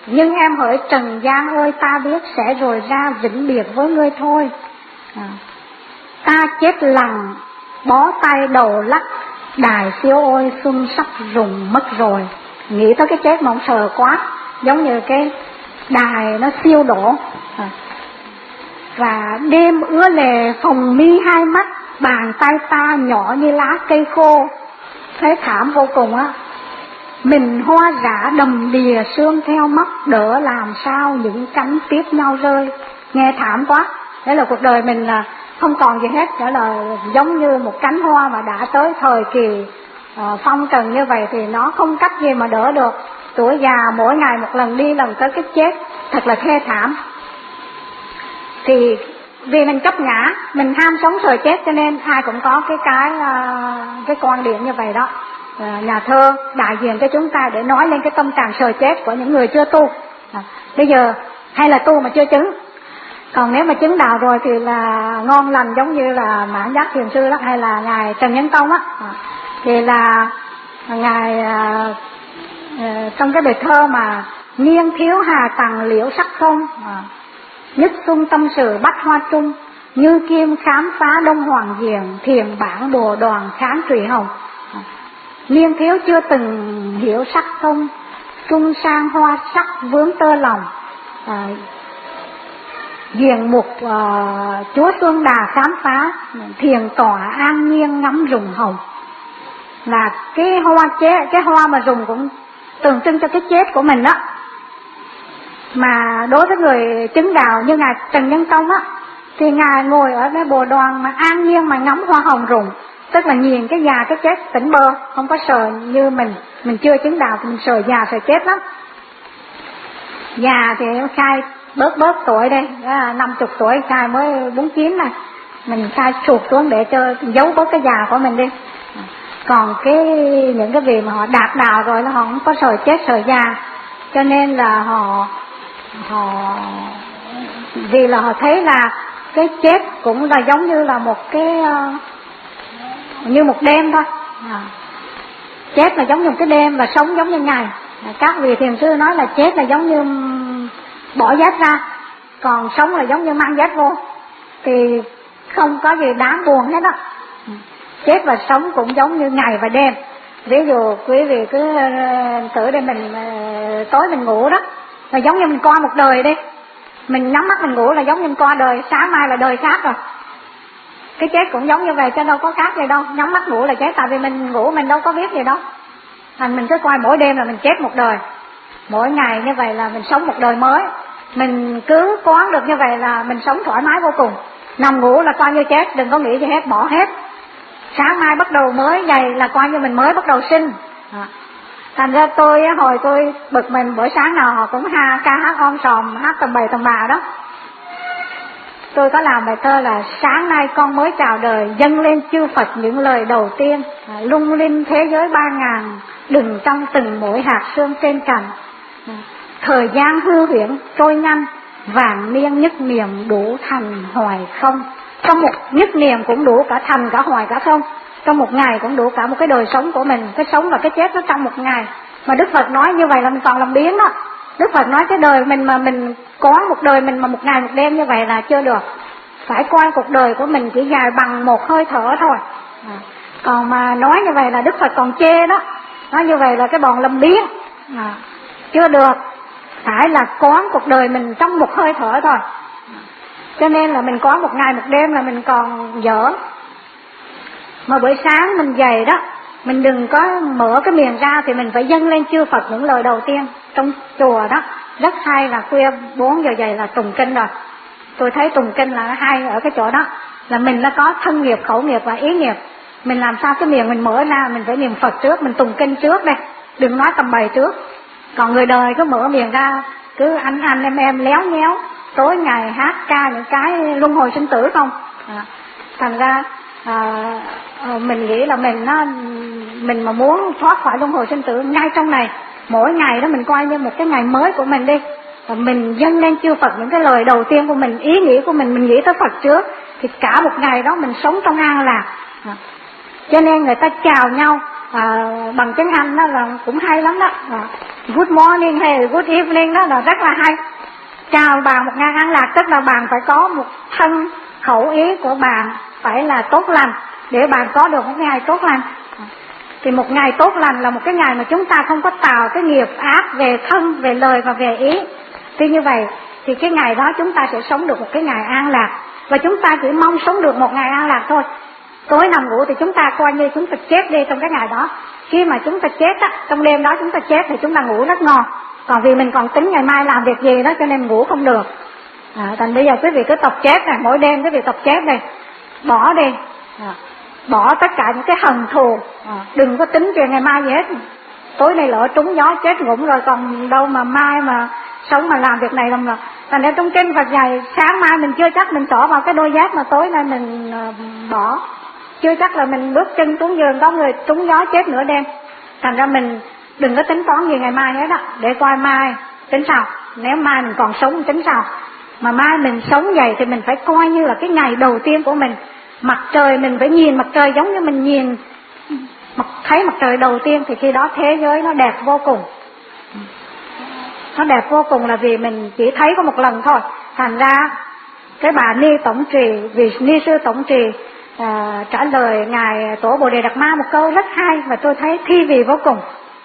nhưng em hỡi trần gian ơi, ta biết sẽ rồi ra vĩnh biệt với ngươi thôi. À, ta chết lặng bó tay đầu lắc, đài siêu ôi xuân sắp rụng mất rồi. Nghĩ tới cái chết mà ông sợ quá, giống như cái đài nó siêu đổ. À, và đêm ứa lệ phòng mi hai mắt, bàn tay ta nhỏ như lá cây khô. Thấy thảm vô cùng á. Mình hoa rã đầm đìa sương theo móc, đỡ làm sao những cánh tiếp nhau rơi. Nghe thảm quá. Đấy là cuộc đời mình là không còn gì hết, đó là giống như một cánh hoa mà đã tới thời kỳ uh, phong trần như vậy thì nó không cách gì mà đỡ được. Tuổi già mỗi ngày một lần đi lần tới cái chết, thật là thê thảm. Thì vì mình chấp ngã, mình ham sống sợ chết, cho nên ai cũng có cái cái uh, cái quan điểm như vậy đó. Uh, nhà thơ đại diện cho chúng ta để nói lên cái tâm trạng sợ chết của những người chưa tu. À, bây giờ hay là tu mà chưa chứng. Còn nếu mà chứng đạo rồi thì là ngon lành, giống như là Mãn Giác Thiền Sư đó, hay là ngài Trần Nhân Tông á, à, thì là ngài à, à, trong cái bài thơ mà niên thiếu hà tầng liễu sắc không, à, nhất xuân tâm sự bách hoa trung, như kim khám phá đông hoàng diền, thiền bản bồ đoàn kháng trụy hồng. À, niên thiếu chưa từng hiểu sắc không, trung sang hoa sắc vướng tơ lòng. À, Diền mục uh, chúa Xuân Đà khám phá, thiền tỏa an nhiên ngắm rừng hồng. Là cái hoa chế, cái hoa mà rừng cũng tượng trưng cho cái chết của mình đó. Mà đối với người chứng đạo như ngài Trần Nhân Tông á, thì ngài ngồi ở cái bồ đoàn mà an nhiên mà ngắm hoa hồng rụng, tức là nhìn cái già cái chết tỉnh bơ, không có sợ như mình. Mình chưa chứng đạo thì mình sợ già sợ chết lắm. Già thì khai bớt bớt tuổi đây, năm chục tuổi khai mới bốn mươi chín này, mình khai sụt xuống để cho giấu bớt cái già của mình đi. Còn cái những cái vị mà họ đạt đạo rồi là họ không có sợ chết sợ già, cho nên là họ họ vì là họ thấy là cái chết cũng là giống như là một cái như một đêm thôi. À, chết là giống như một cái đêm và sống giống như ngày. Các vị thiền sư nói là chết là giống như bỏ dép ra, còn sống là giống như mang dép vô, thì không có gì đáng buồn hết đó. Chết và sống cũng giống như ngày và đêm. Ví dụ quý vị cứ tự để mình tối mình ngủ đó, là giống như mình qua một đời đi. Mình nhắm mắt mình ngủ là giống như mình qua đời, sáng mai là đời khác rồi. Cái chết cũng giống như vậy, chứ đâu có khác gì đâu. Nhắm mắt ngủ là chết, tại vì mình ngủ mình đâu có biết gì đâu. Thành mình cứ coi mỗi đêm là mình chết một đời, mỗi ngày như vậy là mình sống một đời mới. Mình cứ quán được như vậy là mình sống thoải mái vô cùng. Nằm ngủ là coi như chết, đừng có nghĩ gì hết, bỏ hết. Sáng mai bắt đầu mới dậy là coi như mình mới bắt đầu sinh. À, thành ra tôi hồi tôi bực mình, buổi sáng nào họ cũng ha ca hát om sòm, hát tầm bầy tầm bà đó. Tôi có làm bài thơ là sáng nay con mới chào đời, dâng lên chư Phật những lời đầu tiên. À, lung linh thế giới ba ngàn, đừng trong từng mỗi hạt sương trên cành. À, thời gian hư huyễn trôi nhanh, vạn niên nhất niệm đủ thành hoài không. Trong một nhất niệm cũng đủ cả thành cả hoài cả không. Trong một ngày cũng đủ cả một cái đời sống của mình. Cái sống và cái chết nó trong một ngày. Mà Đức Phật nói như vậy là mình còn làm biếng đó. Đức Phật nói cái đời mình mà mình có một đời mình mà một ngày một đêm như vậy là chưa được. Phải coi cuộc đời của mình chỉ dài bằng một hơi thở thôi. À, còn mà nói như vậy là Đức Phật còn chê đó. Nói như vậy là cái bọn làm biếng. À, chưa được. Phải là có cuộc đời mình trong một hơi thở thôi. Cho nên là mình có một ngày một đêm là mình còn dở. Mà buổi sáng mình dậy đó, mình đừng có mở cái miệng ra, thì mình phải dâng lên chư Phật những lời đầu tiên. Trong chùa đó rất hay là khuya bốn giờ dậy là tùng kinh rồi. Tôi thấy tùng kinh là hay ở cái chỗ đó, là mình đã có thân nghiệp, khẩu nghiệp và ý nghiệp. Mình làm sao cái miệng mình mở ra, mình phải niệm Phật trước, mình tùng kinh trước đây, đừng nói tầm bày trước. Còn người đời cứ mở miệng ra, cứ anh anh em em léo nhéo, tối ngày hát ca những cái luân hồi sinh tử không. À, thành ra à, mình nghĩ là mình nó mình mà muốn thoát khỏi luân hồi sinh tử ngay trong này, mỗi ngày đó mình coi như một cái ngày mới của mình đi. Và mình dâng lên chư Phật những cái lời đầu tiên của mình, ý nghĩ của mình, mình nghĩ tới Phật trước, thì cả một ngày đó mình sống trong an lạc. À, cho nên người ta chào nhau à, bằng tiếng Anh đó là cũng hay lắm đó. À, good morning hay good evening đó là rất là hay. Chào bạn một ngày an lạc, tức là bạn phải có một thân khẩu ý của bạn phải là tốt lành để bạn có được một ngày tốt lành. Thì một ngày tốt lành là một cái ngày mà chúng ta không có tạo cái nghiệp ác về thân, về lời và về ý. Thì như vậy thì cái ngày đó chúng ta sẽ sống được một cái ngày an lạc. Và chúng ta chỉ mong sống được một ngày an lạc thôi. Tối nằm ngủ thì chúng ta coi như chúng ta chết đi trong cái ngày đó. Khi mà chúng ta chết á, trong đêm đó chúng ta chết thì chúng ta ngủ rất ngon. Còn vì mình còn tính ngày mai làm việc gì đó cho nên ngủ không được. À, thành bây giờ quý vị cứ tập chết này, mỗi đêm quý vị tập chết đây, bỏ đi, à, bỏ tất cả những cái hận thù, à, đừng có tính chuyện ngày mai gì hết. Tối nay lỡ trúng gió chết ngủm rồi, còn đâu mà mai mà sống mà làm việc này làm rồi. Thành ra trong kinh Phật dạy sáng mai mình chưa chắc mình xỏ vào cái đôi dép mà tối nay mình uh, bỏ, chưa chắc là mình bước chân xuống giường có người trúng gió chết nửa đêm. Thành ra mình đừng có tính toán gì ngày mai hết đó, để coi mai tính sau. Nếu mai mình còn sống tính sau, mà mai mình sống vậy thì mình phải coi như là cái ngày đầu tiên của mình. Mặt trời mình phải nhìn mặt trời giống như mình nhìn mặt, thấy mặt trời đầu tiên, thì khi đó thế giới nó đẹp vô cùng. Nó đẹp vô cùng là vì mình chỉ thấy có một lần thôi. Thành ra cái bà Ni Tổng Trì, vì Ni Sư Tổng Trì à, trả lời ngài Tổ Bồ Đề Đạt Ma một câu rất hay và tôi thấy thi vị vô cùng.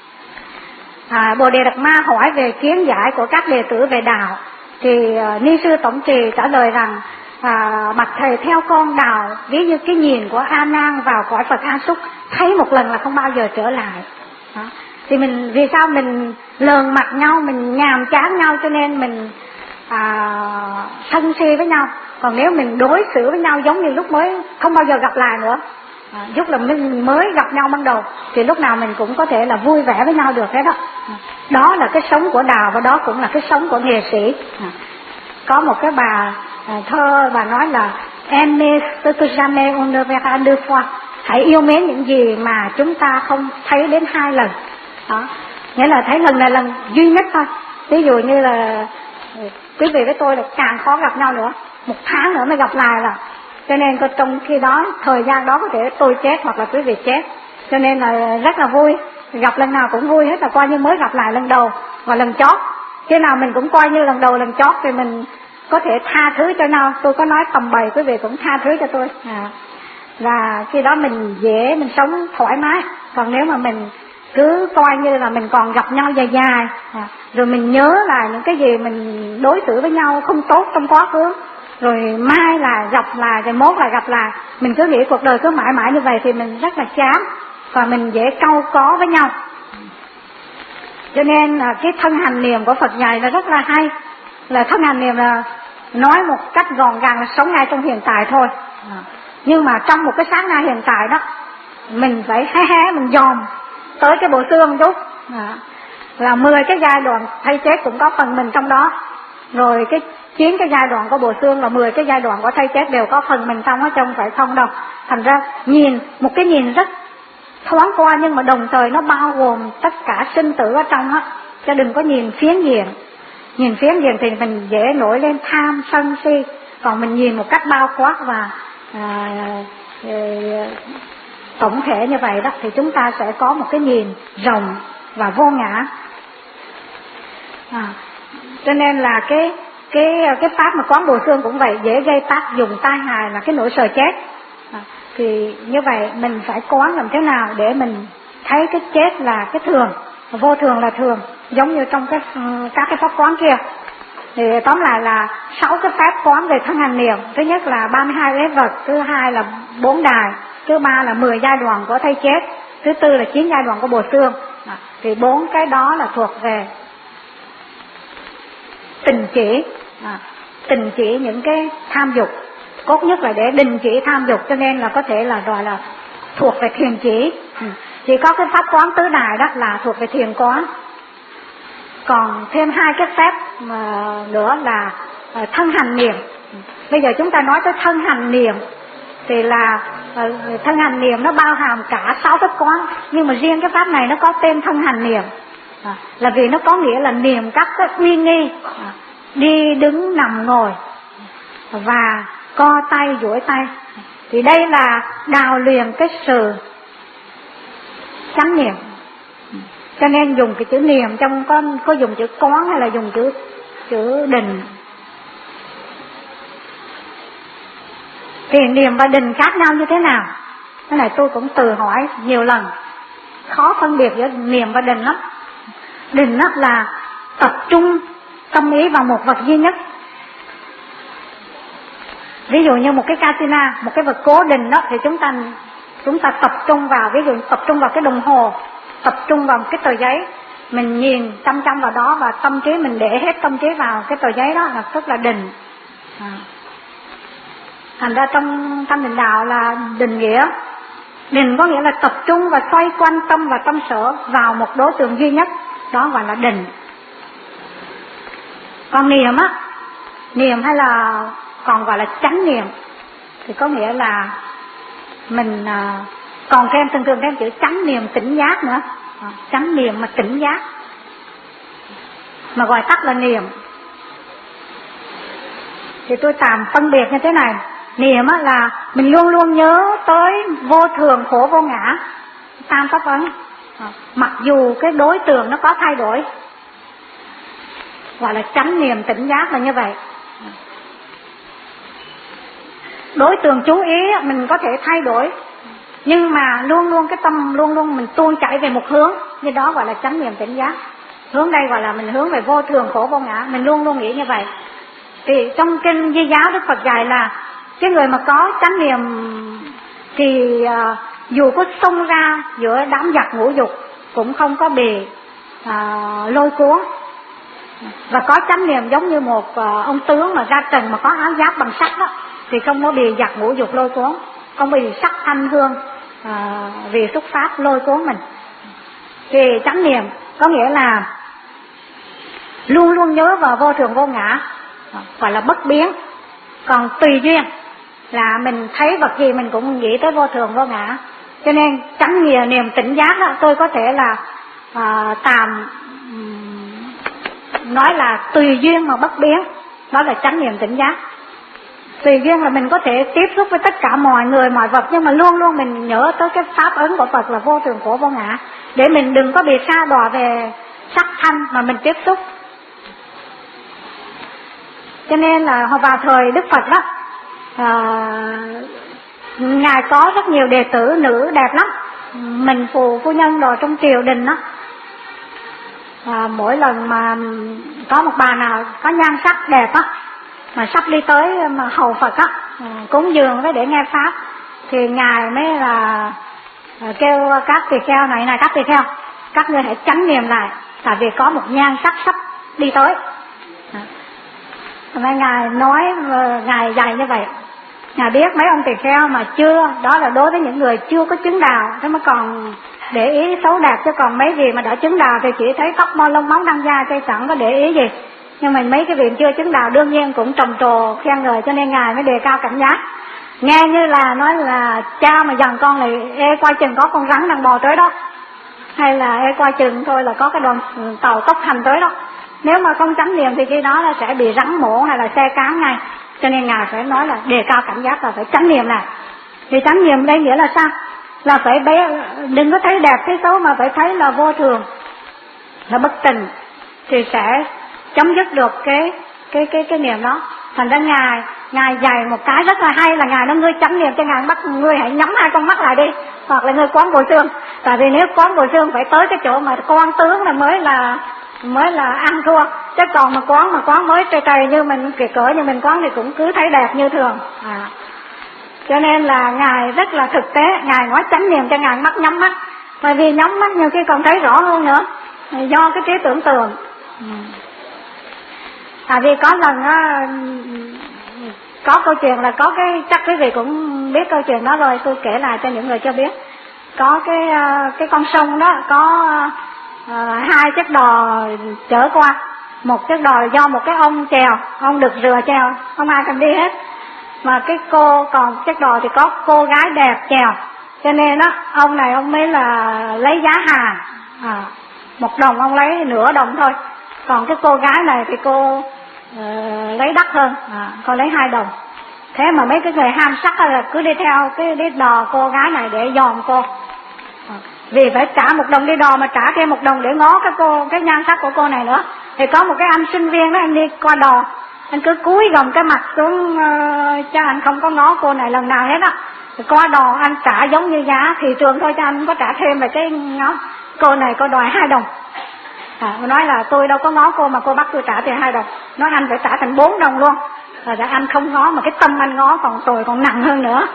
à, Bồ Đề Đạt Ma hỏi về kiến giải của các đệ tử về đạo, thì uh, Ni Sư Tổng Trì trả lời rằng à, bạch thầy, theo con đạo ví như cái nhìn của A Nan vào cõi Phật A Xúc, thấy một lần là không bao giờ trở lại. Đó. Thì mình vì sao mình lờn mặt nhau, mình nhàm chán nhau cho nên mình à, sân si với nhau. Còn nếu mình đối xử với nhau giống như lúc mới không bao giờ gặp lại nữa, à, lúc là mình mới gặp nhau ban đầu, thì lúc nào mình cũng có thể là vui vẻ với nhau được hết đó. Đó là cái sống của đạo và đó cũng là cái sống của nghệ sĩ. À, có một cái bà à, thơ, bà nói là aimez ce que jamais on ne verra deux fois, hãy yêu mến những gì mà chúng ta không thấy đến hai lần. Đó, nghĩa là thấy lần này lần duy nhất thôi. Ví dụ như là quý vị với tôi là càng khó gặp nhau nữa, một tháng nữa mới gặp lại là, cho nên trong khi đó thời gian đó có thể tôi chết hoặc là quý vị chết, cho nên là rất là vui, gặp lần nào cũng vui hết, là coi như mới gặp lại lần đầu và lần chót. Khi nào mình cũng coi như lần đầu lần chót thì mình có thể tha thứ cho nhau. Tôi có nói tầm bày, quý vị cũng tha thứ cho tôi. À, và khi đó mình dễ, mình sống thoải mái. Còn nếu mà mình cứ coi như là mình còn gặp nhau dài dài, à, rồi mình nhớ là những cái gì mình đối xử với nhau không tốt trong quá khứ, rồi mai là gặp lại, rồi mốt là gặp lại, mình cứ nghĩ cuộc đời cứ mãi mãi như vậy thì mình rất là chán và mình dễ cau có với nhau. Cho nên à, cái thân hành niệm của Phật dạy là rất là hay. Là thân hành niệm là nói một cách gọn gàng là sống ngay trong hiện tại thôi. À, nhưng mà trong một cái sát na hiện tại đó, mình phải hé hé, mình dòm tới cái bộ xương chút. À, là mười cái giai đoạn thay chết cũng có phần mình trong đó. Rồi cái chín cái giai đoạn của bộ xương là mười cái giai đoạn của thay chết đều có phần mình trong, ở trong phải không đâu. Thành ra nhìn một cái nhìn rất thoáng qua, nhưng mà đồng thời nó bao gồm tất cả sinh tử ở trong á, chứ đừng có nhìn phiến diện. Nhìn phiến diện thì mình dễ nổi lên tham sân si. Còn mình nhìn một cách bao quát và à, à, tổng thể như vậy đó, thì chúng ta sẽ có một cái nhìn rộng và vô ngã. À, cho nên là cái cái cái pháp mà quán bộ xương cũng vậy, dễ gây tác dụng tai hại là cái nỗi sợ chết. À, thì như vậy mình phải quán làm thế nào để mình thấy cái chết là cái thường, vô thường là thường, giống như trong cái các cái pháp quán kia. Thì tóm lại là sáu cái pháp quán về thân hành niệm. Thứ nhất là ba mươi hai uế vật, thứ hai là bốn đài, thứ ba là mười giai đoạn của thay chết, thứ tư là chín giai đoạn của bộ xương. À, thì bốn cái đó là thuộc về tình chỉ, à, tình chỉ những cái tham dục, cốt nhất là để đình chỉ tham dục, cho nên là có thể là gọi là thuộc về thiền chỉ. Ừ. Chỉ có cái pháp quán tứ đài đó là thuộc về thiền quán. Còn thêm hai cái phép mà nữa là uh, thân hành niệm. Bây giờ chúng ta nói tới thân hành niệm thì là uh, thân hành niệm nó bao hàm cả sáu pháp quán, nhưng mà riêng cái pháp này nó có tên thân hành niệm, à, là vì nó có nghĩa là niệm các cái uy nghi, à, đi đứng nằm ngồi và co tay duỗi tay. Thì đây là đào luyện cái sự chánh niệm. cho nên dùng cái chữ niệm trong có có dùng chữ quán hay là dùng chữ chữ định. Thì niệm và định khác nhau như thế nào? Cái này tôi cũng tự hỏi nhiều lần, khó phân biệt giữa niệm và định lắm. Định đó là tập trung tâm ý vào một vật duy nhất. Ví dụ như một cái casino, một cái vật cố định đó, thì chúng ta chúng ta tập trung vào, ví dụ tập trung vào cái đồng hồ, tập trung vào một cái tờ giấy, mình nhìn chăm chăm vào đó và tâm trí mình để hết tâm trí vào cái tờ giấy đó là rất là định. À. Thành ra trong trong định đạo là định nghĩa. Định có nghĩa là tập trung và xoay quanh tâm và tâm sở vào một đối tượng duy nhất, đó gọi là định. Còn niệm á, niệm hay là còn gọi là chánh niệm, thì có nghĩa là mình à, còn thêm thường thường thêm chữ chánh niệm tỉnh giác nữa, à, chánh niệm mà tỉnh giác, mà gọi tắt là niệm. Thì tôi tạm phân biệt như thế này. Niệm á là mình luôn luôn nhớ tới vô thường khổ vô ngã, tam pháp ấn, à, mặc dù cái đối tượng nó có thay đổi, gọi là chánh niệm tỉnh giác là như vậy. Đối tượng chú ý mình có thể thay đổi, nhưng mà luôn luôn cái tâm luôn luôn mình tuôn chảy về một hướng, như đó gọi là chánh niệm tỉnh giác. Hướng đây gọi là mình hướng về vô thường khổ vô ngã, mình luôn luôn nghĩ như vậy. Thì trong kinh Di giáo Đức Phật dạy là cái người mà có chánh niệm thì uh, dù có xông ra giữa đám giặc ngũ dục cũng không có bị uh, lôi cuốn. Và có chánh niệm giống như một uh, ông tướng mà ra trận mà có áo giáp bằng sắt đó, thì không có bị giặc ngũ dục lôi cuốn, không bị sắc thanh hương uh, vì xuất pháp lôi cuốn mình. Thì chánh niệm có nghĩa là luôn luôn nhớ vào vô thường vô ngã, gọi là bất biến. Còn tùy duyên là mình thấy vật gì mình cũng nghĩ tới vô thường vô ngã. Cho nên chánh nghĩa niệm tỉnh giác đó, tôi có thể là uh, tạm um, nói là tùy duyên mà bất biến, đó là chánh niệm tỉnh giác. Tùy duyên là mình có thể tiếp xúc với tất cả mọi người mọi vật, nhưng mà luôn luôn mình nhớ tới cái pháp ấn của Phật là vô thường khổ vô ngã, để mình đừng có bị sa đọa về sắc thanh mà mình tiếp xúc. Cho nên là vào thời Đức Phật đó, à, Ngài có rất nhiều đệ tử nữ đẹp lắm. Mình phù phu nhân rồi trong triều đình đó, à, mỗi lần mà có một bà nào có nhan sắc đẹp á, mà sắp đi tới mà hầu Phật á, cúng dường với để nghe pháp, thì Ngài mới là kêu các tỳ kheo này này các tỳ kheo, các ngươi hãy chánh niệm lại, tại vì có một nhan sắc sắp đi tới. Nên Ngài nói, Ngài dạy như vậy. Ngài biết mấy ông tỳ kheo mà chưa, đó là đối với những người chưa có chứng đào, thế mà còn để ý xấu đẹp, chứ còn mấy gì mà đã chứng đào thì chỉ thấy tóc mo lông móng răng da, chứ chẳng có để ý gì. Nhưng mà mấy cái vị chưa chứng đào đương nhiên cũng trầm trồ khen ngợi, cho nên Ngài mới đề cao cảnh giác. Nghe như là nói là cha mà dằn con là ê coi chừng có con rắn đang bò tới đó, hay là ê coi chừng thôi là có cái đoàn tàu tốc hành tới đó. Nếu mà không chánh niệm thì khi đó là sẽ bị rắn mổ hay là xe cán ngay. Cho nên Ngài phải nói là đề cao cảnh giác là phải chánh niệm này. Thì chánh niệm đây nghĩa là sao? Là phải bé, đừng có thấy đẹp thấy xấu mà phải thấy là vô thường, là bất tình, thì sẽ chấm dứt được cái cái cái cái niệm đó. Thành ra Ngài Ngài dạy một cái rất là hay là Ngài nói ngươi chánh niệm cho Ngài bắt ngươi hãy nhắm hai con mắt lại đi, hoặc là ngươi quán bộ xương. Tại vì nếu quán bộ xương phải tới cái chỗ mà quan tướng là mới là mới là ăn thua, chứ còn mà quán mà quán mới trầy trầy như mình kể cỡ như mình quán thì cũng cứ thấy đẹp như thường. À. Cho nên là Ngài rất là thực tế, Ngài nói chánh niệm cho Ngài mắt nhắm mắt, bởi vì nhắm mắt nhiều khi còn thấy rõ hơn nữa, do cái trí tưởng tượng. À vì có lần á, có câu chuyện là có cái, chắc quý vị cũng biết câu chuyện đó rồi, tôi kể lại cho những người chưa biết. Có cái cái con sông đó có uh, hai chiếc đò chở qua, một chiếc đò do một cái ông chèo, ông được rửa chèo, không ai cần đi hết, mà cái cô còn chiếc đò thì có cô gái đẹp chèo, cho nên đó ông này ông mới là lấy giá hà, à, một đồng ông lấy nửa đồng thôi, còn cái cô gái này thì cô uh, lấy đắt hơn, à, cô lấy hai đồng. Thế mà mấy cái người ham sắc là cứ đi theo cái đi đò cô gái này để dòm cô. À, vì phải trả một đồng đi đò mà trả thêm một đồng để ngó cái cô, cái nhan sắc của cô này nữa. Thì có một cái anh sinh viên đó, anh đi qua đò, anh cứ cúi gồng cái mặt xuống uh, cho anh không có ngó cô này lần nào hết á. Qua đò anh trả giống như giá thị trường thôi, cho anh không có trả thêm về cái ngó. Cô này cô đòi hai đồng. À, nói là tôi đâu có ngó cô mà cô bắt tôi trả tiền hai đồng. Nói anh phải trả thành bốn đồng luôn. Rồi anh không ngó mà cái tâm anh ngó còn tồi còn nặng hơn nữa.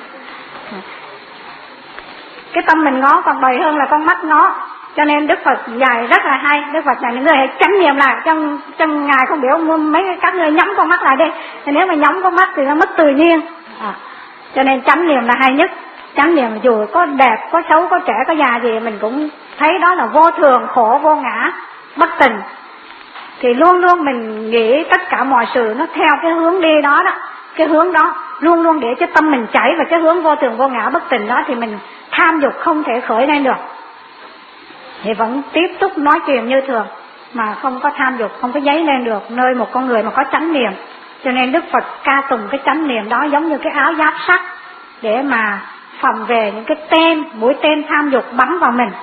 Cái tâm mình ngó còn bầy hơn là con mắt ngó. Cho nên Đức Phật dạy rất là hay. Đức Phật dạy những người hãy chánh niệm lại. Trong, trong Ngài không biểu mấy các người nhắm con mắt lại đi. Thì nếu mà nhắm con mắt thì nó mất tự nhiên. À, cho nên chánh niệm là hay nhất. Chánh niệm dù có đẹp, có xấu, có trẻ, có già gì mình cũng thấy đó là vô thường, khổ, vô ngã, bất tình. Thì luôn luôn mình nghĩ tất cả mọi sự nó theo cái hướng đi đó đó. Cái hướng đó luôn luôn để cho tâm mình chảy vào cái hướng vô thường, vô ngã, bất tình đó. Thì mình tham dục không thể khởi lên được. Thì vẫn tiếp tục nói chuyện như thường mà không có tham dục, không có dấy lên được nơi một con người mà có chánh niệm. Cho nên Đức Phật ca tùng cái chánh niệm đó giống như cái áo giáp sắt để mà phòng về những cái tên, mũi tên tham dục bắn vào mình.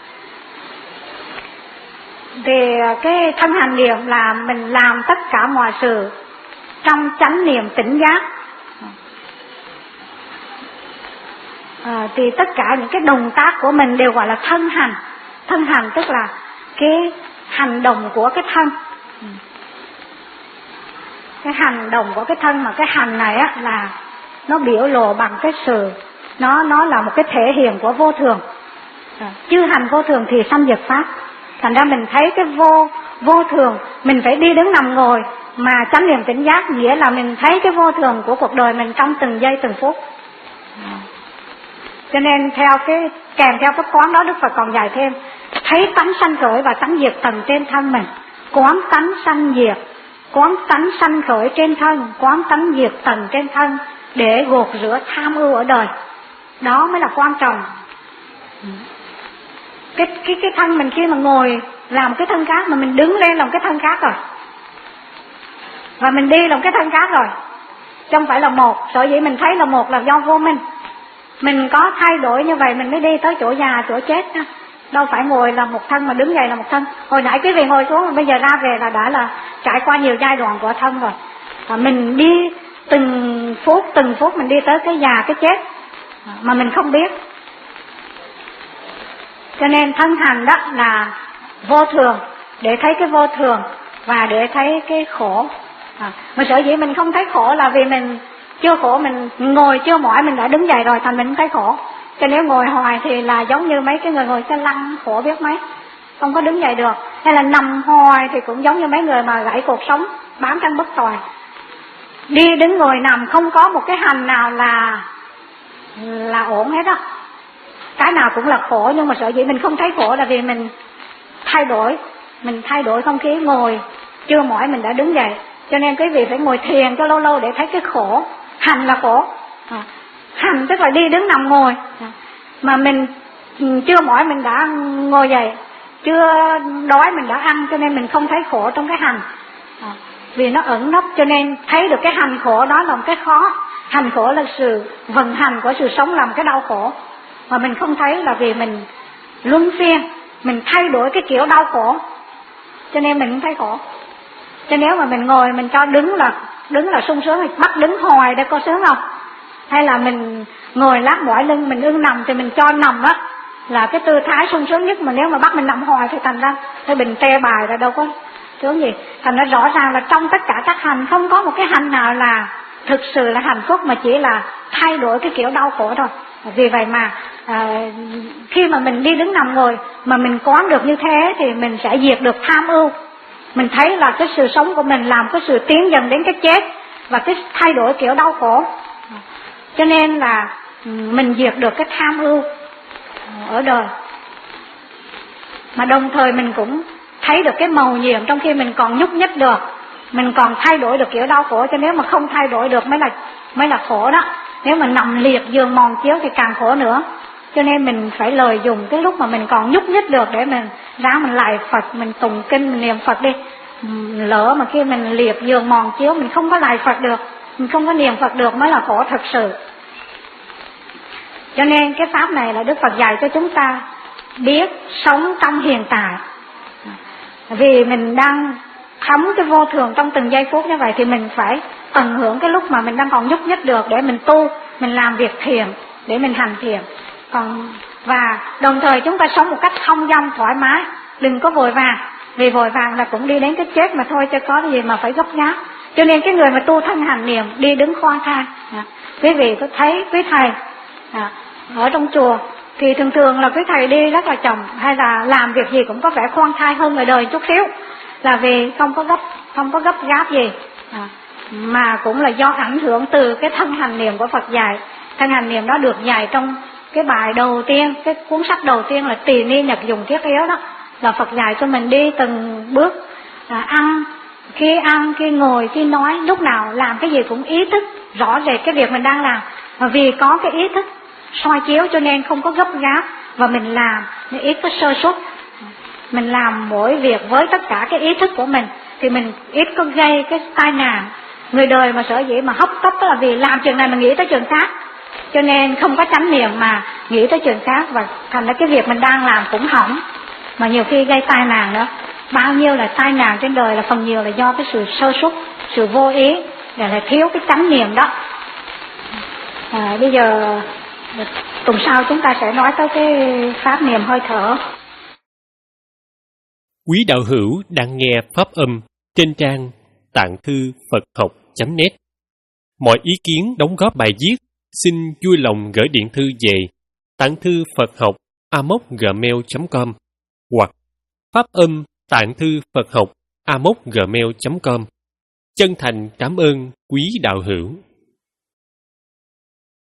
Về cái thân hành niệm là mình làm tất cả mọi sự trong chánh niệm tỉnh giác. À, thì tất cả những cái động tác của mình đều gọi là thân hành. Thân hành tức là cái hành động của cái thân. Cái hành động của cái thân, mà cái hành này á là nó biểu lộ bằng cái sự, nó nó là một cái thể hiện của vô thường. À, chư hành vô thường thì sanh diệt pháp. Thành ra mình thấy cái vô vô thường, mình phải đi đứng nằm ngồi mà chánh niệm tỉnh giác, nghĩa là mình thấy cái vô thường của cuộc đời mình trong từng giây từng phút. À, cho nên theo cái kèm theo cái quán đó Đức Phật còn dạy thêm thấy tánh sanh khởi và tánh diệt tầng trên thân mình. Quán tánh sanh diệt, quán tánh sanh khởi trên thân, quán tánh diệt tầng trên thân để gột rửa tham ưu ở đời. Đó mới là quan trọng. Cái, cái, cái thân mình khi mà ngồi làm cái thân khác, mà mình đứng lên làm cái thân khác rồi, và mình đi làm cái thân khác rồi, không phải là một. Sở dĩ mình thấy là một là do vô minh. Mình có thay đổi như vậy mình mới đi tới chỗ già, chỗ chết. Đâu phải ngồi là một thân mà đứng dậy là một thân. Hồi nãy quý vị ngồi xuống, bây giờ ra về là đã là trải qua nhiều giai đoạn của thân rồi. Và mình đi từng phút, từng phút mình đi tới cái già, cái chết mà mình không biết. Cho nên thân hành đó là vô thường, để thấy cái vô thường và để thấy cái khổ. À, mà sở dĩ mình không thấy khổ là vì mình chưa khổ, mình ngồi chưa mỏi mình đã đứng dậy rồi, thành mình không thấy khổ. Cho nếu ngồi hoài thì là giống như mấy cái người ngồi xe lăn, khổ biết mấy, không có đứng dậy được. Hay là nằm hoài thì cũng giống như mấy người mà gãy cột sống, bám chân bất tòi. Đi đứng ngồi nằm không có một cái hành nào là là ổn hết á. Cái nào cũng là khổ, nhưng mà sở dĩ mình không thấy khổ là vì mình thay đổi. Mình thay đổi không khí, ngồi chưa mỏi mình đã đứng dậy. Cho nên quý vị phải ngồi thiền cho lâu lâu để thấy cái khổ. Hành là khổ. À, hành tức là đi đứng nằm ngồi. À, mà mình chưa mỏi mình đã ngồi dậy, chưa đói mình đã ăn, cho nên mình không thấy khổ trong cái hành. À, vì nó ẩn nấp, cho nên thấy được cái hành khổ đó là một cái khó. Hành khổ là sự vận hành của sự sống, làm cái đau khổ. Mà mình không thấy là vì mình luân phiên, mình thay đổi cái kiểu đau khổ, cho nên mình không thấy khổ. Cho nếu mà mình ngồi mình cho đứng là đứng là sung sướng, thì bắt đứng hoài để có sướng không? Hay là mình ngồi lát mỏi lưng mình ưng nằm thì mình cho nằm á là cái tư thái sung sướng nhất. Mà nếu mà bắt mình nằm hoài thì thành ra cái bình tê bài là đâu có sướng gì. Thành ra rõ ràng là trong tất cả các hành không có một cái hành nào là thực sự là hạnh phúc, mà chỉ là thay đổi cái kiểu đau khổ thôi. Vì vậy mà à, khi mà mình đi đứng nằm ngồi mà mình quán được như thế thì mình sẽ diệt được tham ưu. Mình thấy là cái sự sống của mình làm cái sự tiến dần đến cái chết và cái thay đổi kiểu đau khổ. Cho nên là mình diệt được cái tham ưu ở đời. Mà đồng thời mình cũng thấy được cái màu nhiệm trong khi mình còn nhúc nhích được, mình còn thay đổi được kiểu đau khổ. Cho nếu mà không thay đổi được mới là mới là khổ đó. Nếu mà nằm liệt giường mòn chiếu thì càng khổ nữa. Cho nên mình phải lợi dụng cái lúc mà mình còn nhúc nhích được để mình ráng mình lạy Phật, mình tụng kinh, mình niệm Phật đi. Lỡ mà khi mình liệt giường mòn chiếu mình không có lạy Phật được, mình không có niệm Phật được mới là khổ thật sự. Cho nên cái pháp này là Đức Phật dạy cho chúng ta biết sống trong hiện tại. Vì mình đang thấm cái vô thường trong từng giây phút như vậy thì mình phải tận hưởng cái lúc mà mình đang còn nhúc nhích được để mình tu, mình làm việc thiền, để mình hành thiền. Còn và đồng thời chúng ta sống một cách thông dong thoải mái, đừng có vội vàng, vì vội vàng là cũng đi đến cái chết mà thôi, chứ có gì mà phải gấp gáp. Cho nên cái người mà tu thân hành niệm đi đứng khoan thai. À, quý vị có thấy quý thầy à, ở trong chùa thì thường thường là quý thầy đi rất là chậm, hay là làm việc gì cũng có vẻ khoan thai hơn người đời chút xíu, là vì không có gấp không có gấp gáp gì, à, mà cũng là do ảnh hưởng từ cái thân hành niệm của Phật dạy. Thân hành niệm đó được dạy trong cái bài đầu tiên, cái cuốn sách đầu tiên là Tỳ Ni Nhật Dùng Thiết Yếu đó, là Phật dạy cho mình đi từng bước, à, ăn, khi ăn, khi ngồi, khi nói, lúc nào làm cái gì cũng ý thức rõ rệt cái việc mình đang làm. Và vì có cái ý thức soi chiếu cho nên không có gấp gáp, và mình làm nên ít có sơ suất. Mình làm mỗi việc với tất cả cái ý thức của mình thì mình ít có gây cái tai nạn. Người đời mà sở dĩ mà hấp tấp là vì làm chuyện này mà nghĩ tới chuyện khác, cho nên không có chánh niệm mà nghĩ tới chuyện khác, và thành ra cái việc mình đang làm cũng hỏng, mà nhiều khi gây tai nạn nữa. Bao nhiêu là tai nạn trên đời là phần nhiều là do cái sự sơ suất, sự vô ý, để là thiếu cái chánh niệm đó. À, bây giờ tuần sau chúng ta sẽ nói tới cái pháp niệm hơi thở. Quý đạo hữu đang nghe pháp âm trên trang tạng thư Phật học chấm net. Mọi ý kiến đóng góp bài viết xin vui lòng gửi điện thư về tạng thư Phật học a m o gmail chấm com hoặc pháp âm tạng thư Phật học a m o gmail chấm com. Chân thành cảm ơn quý đạo hữu.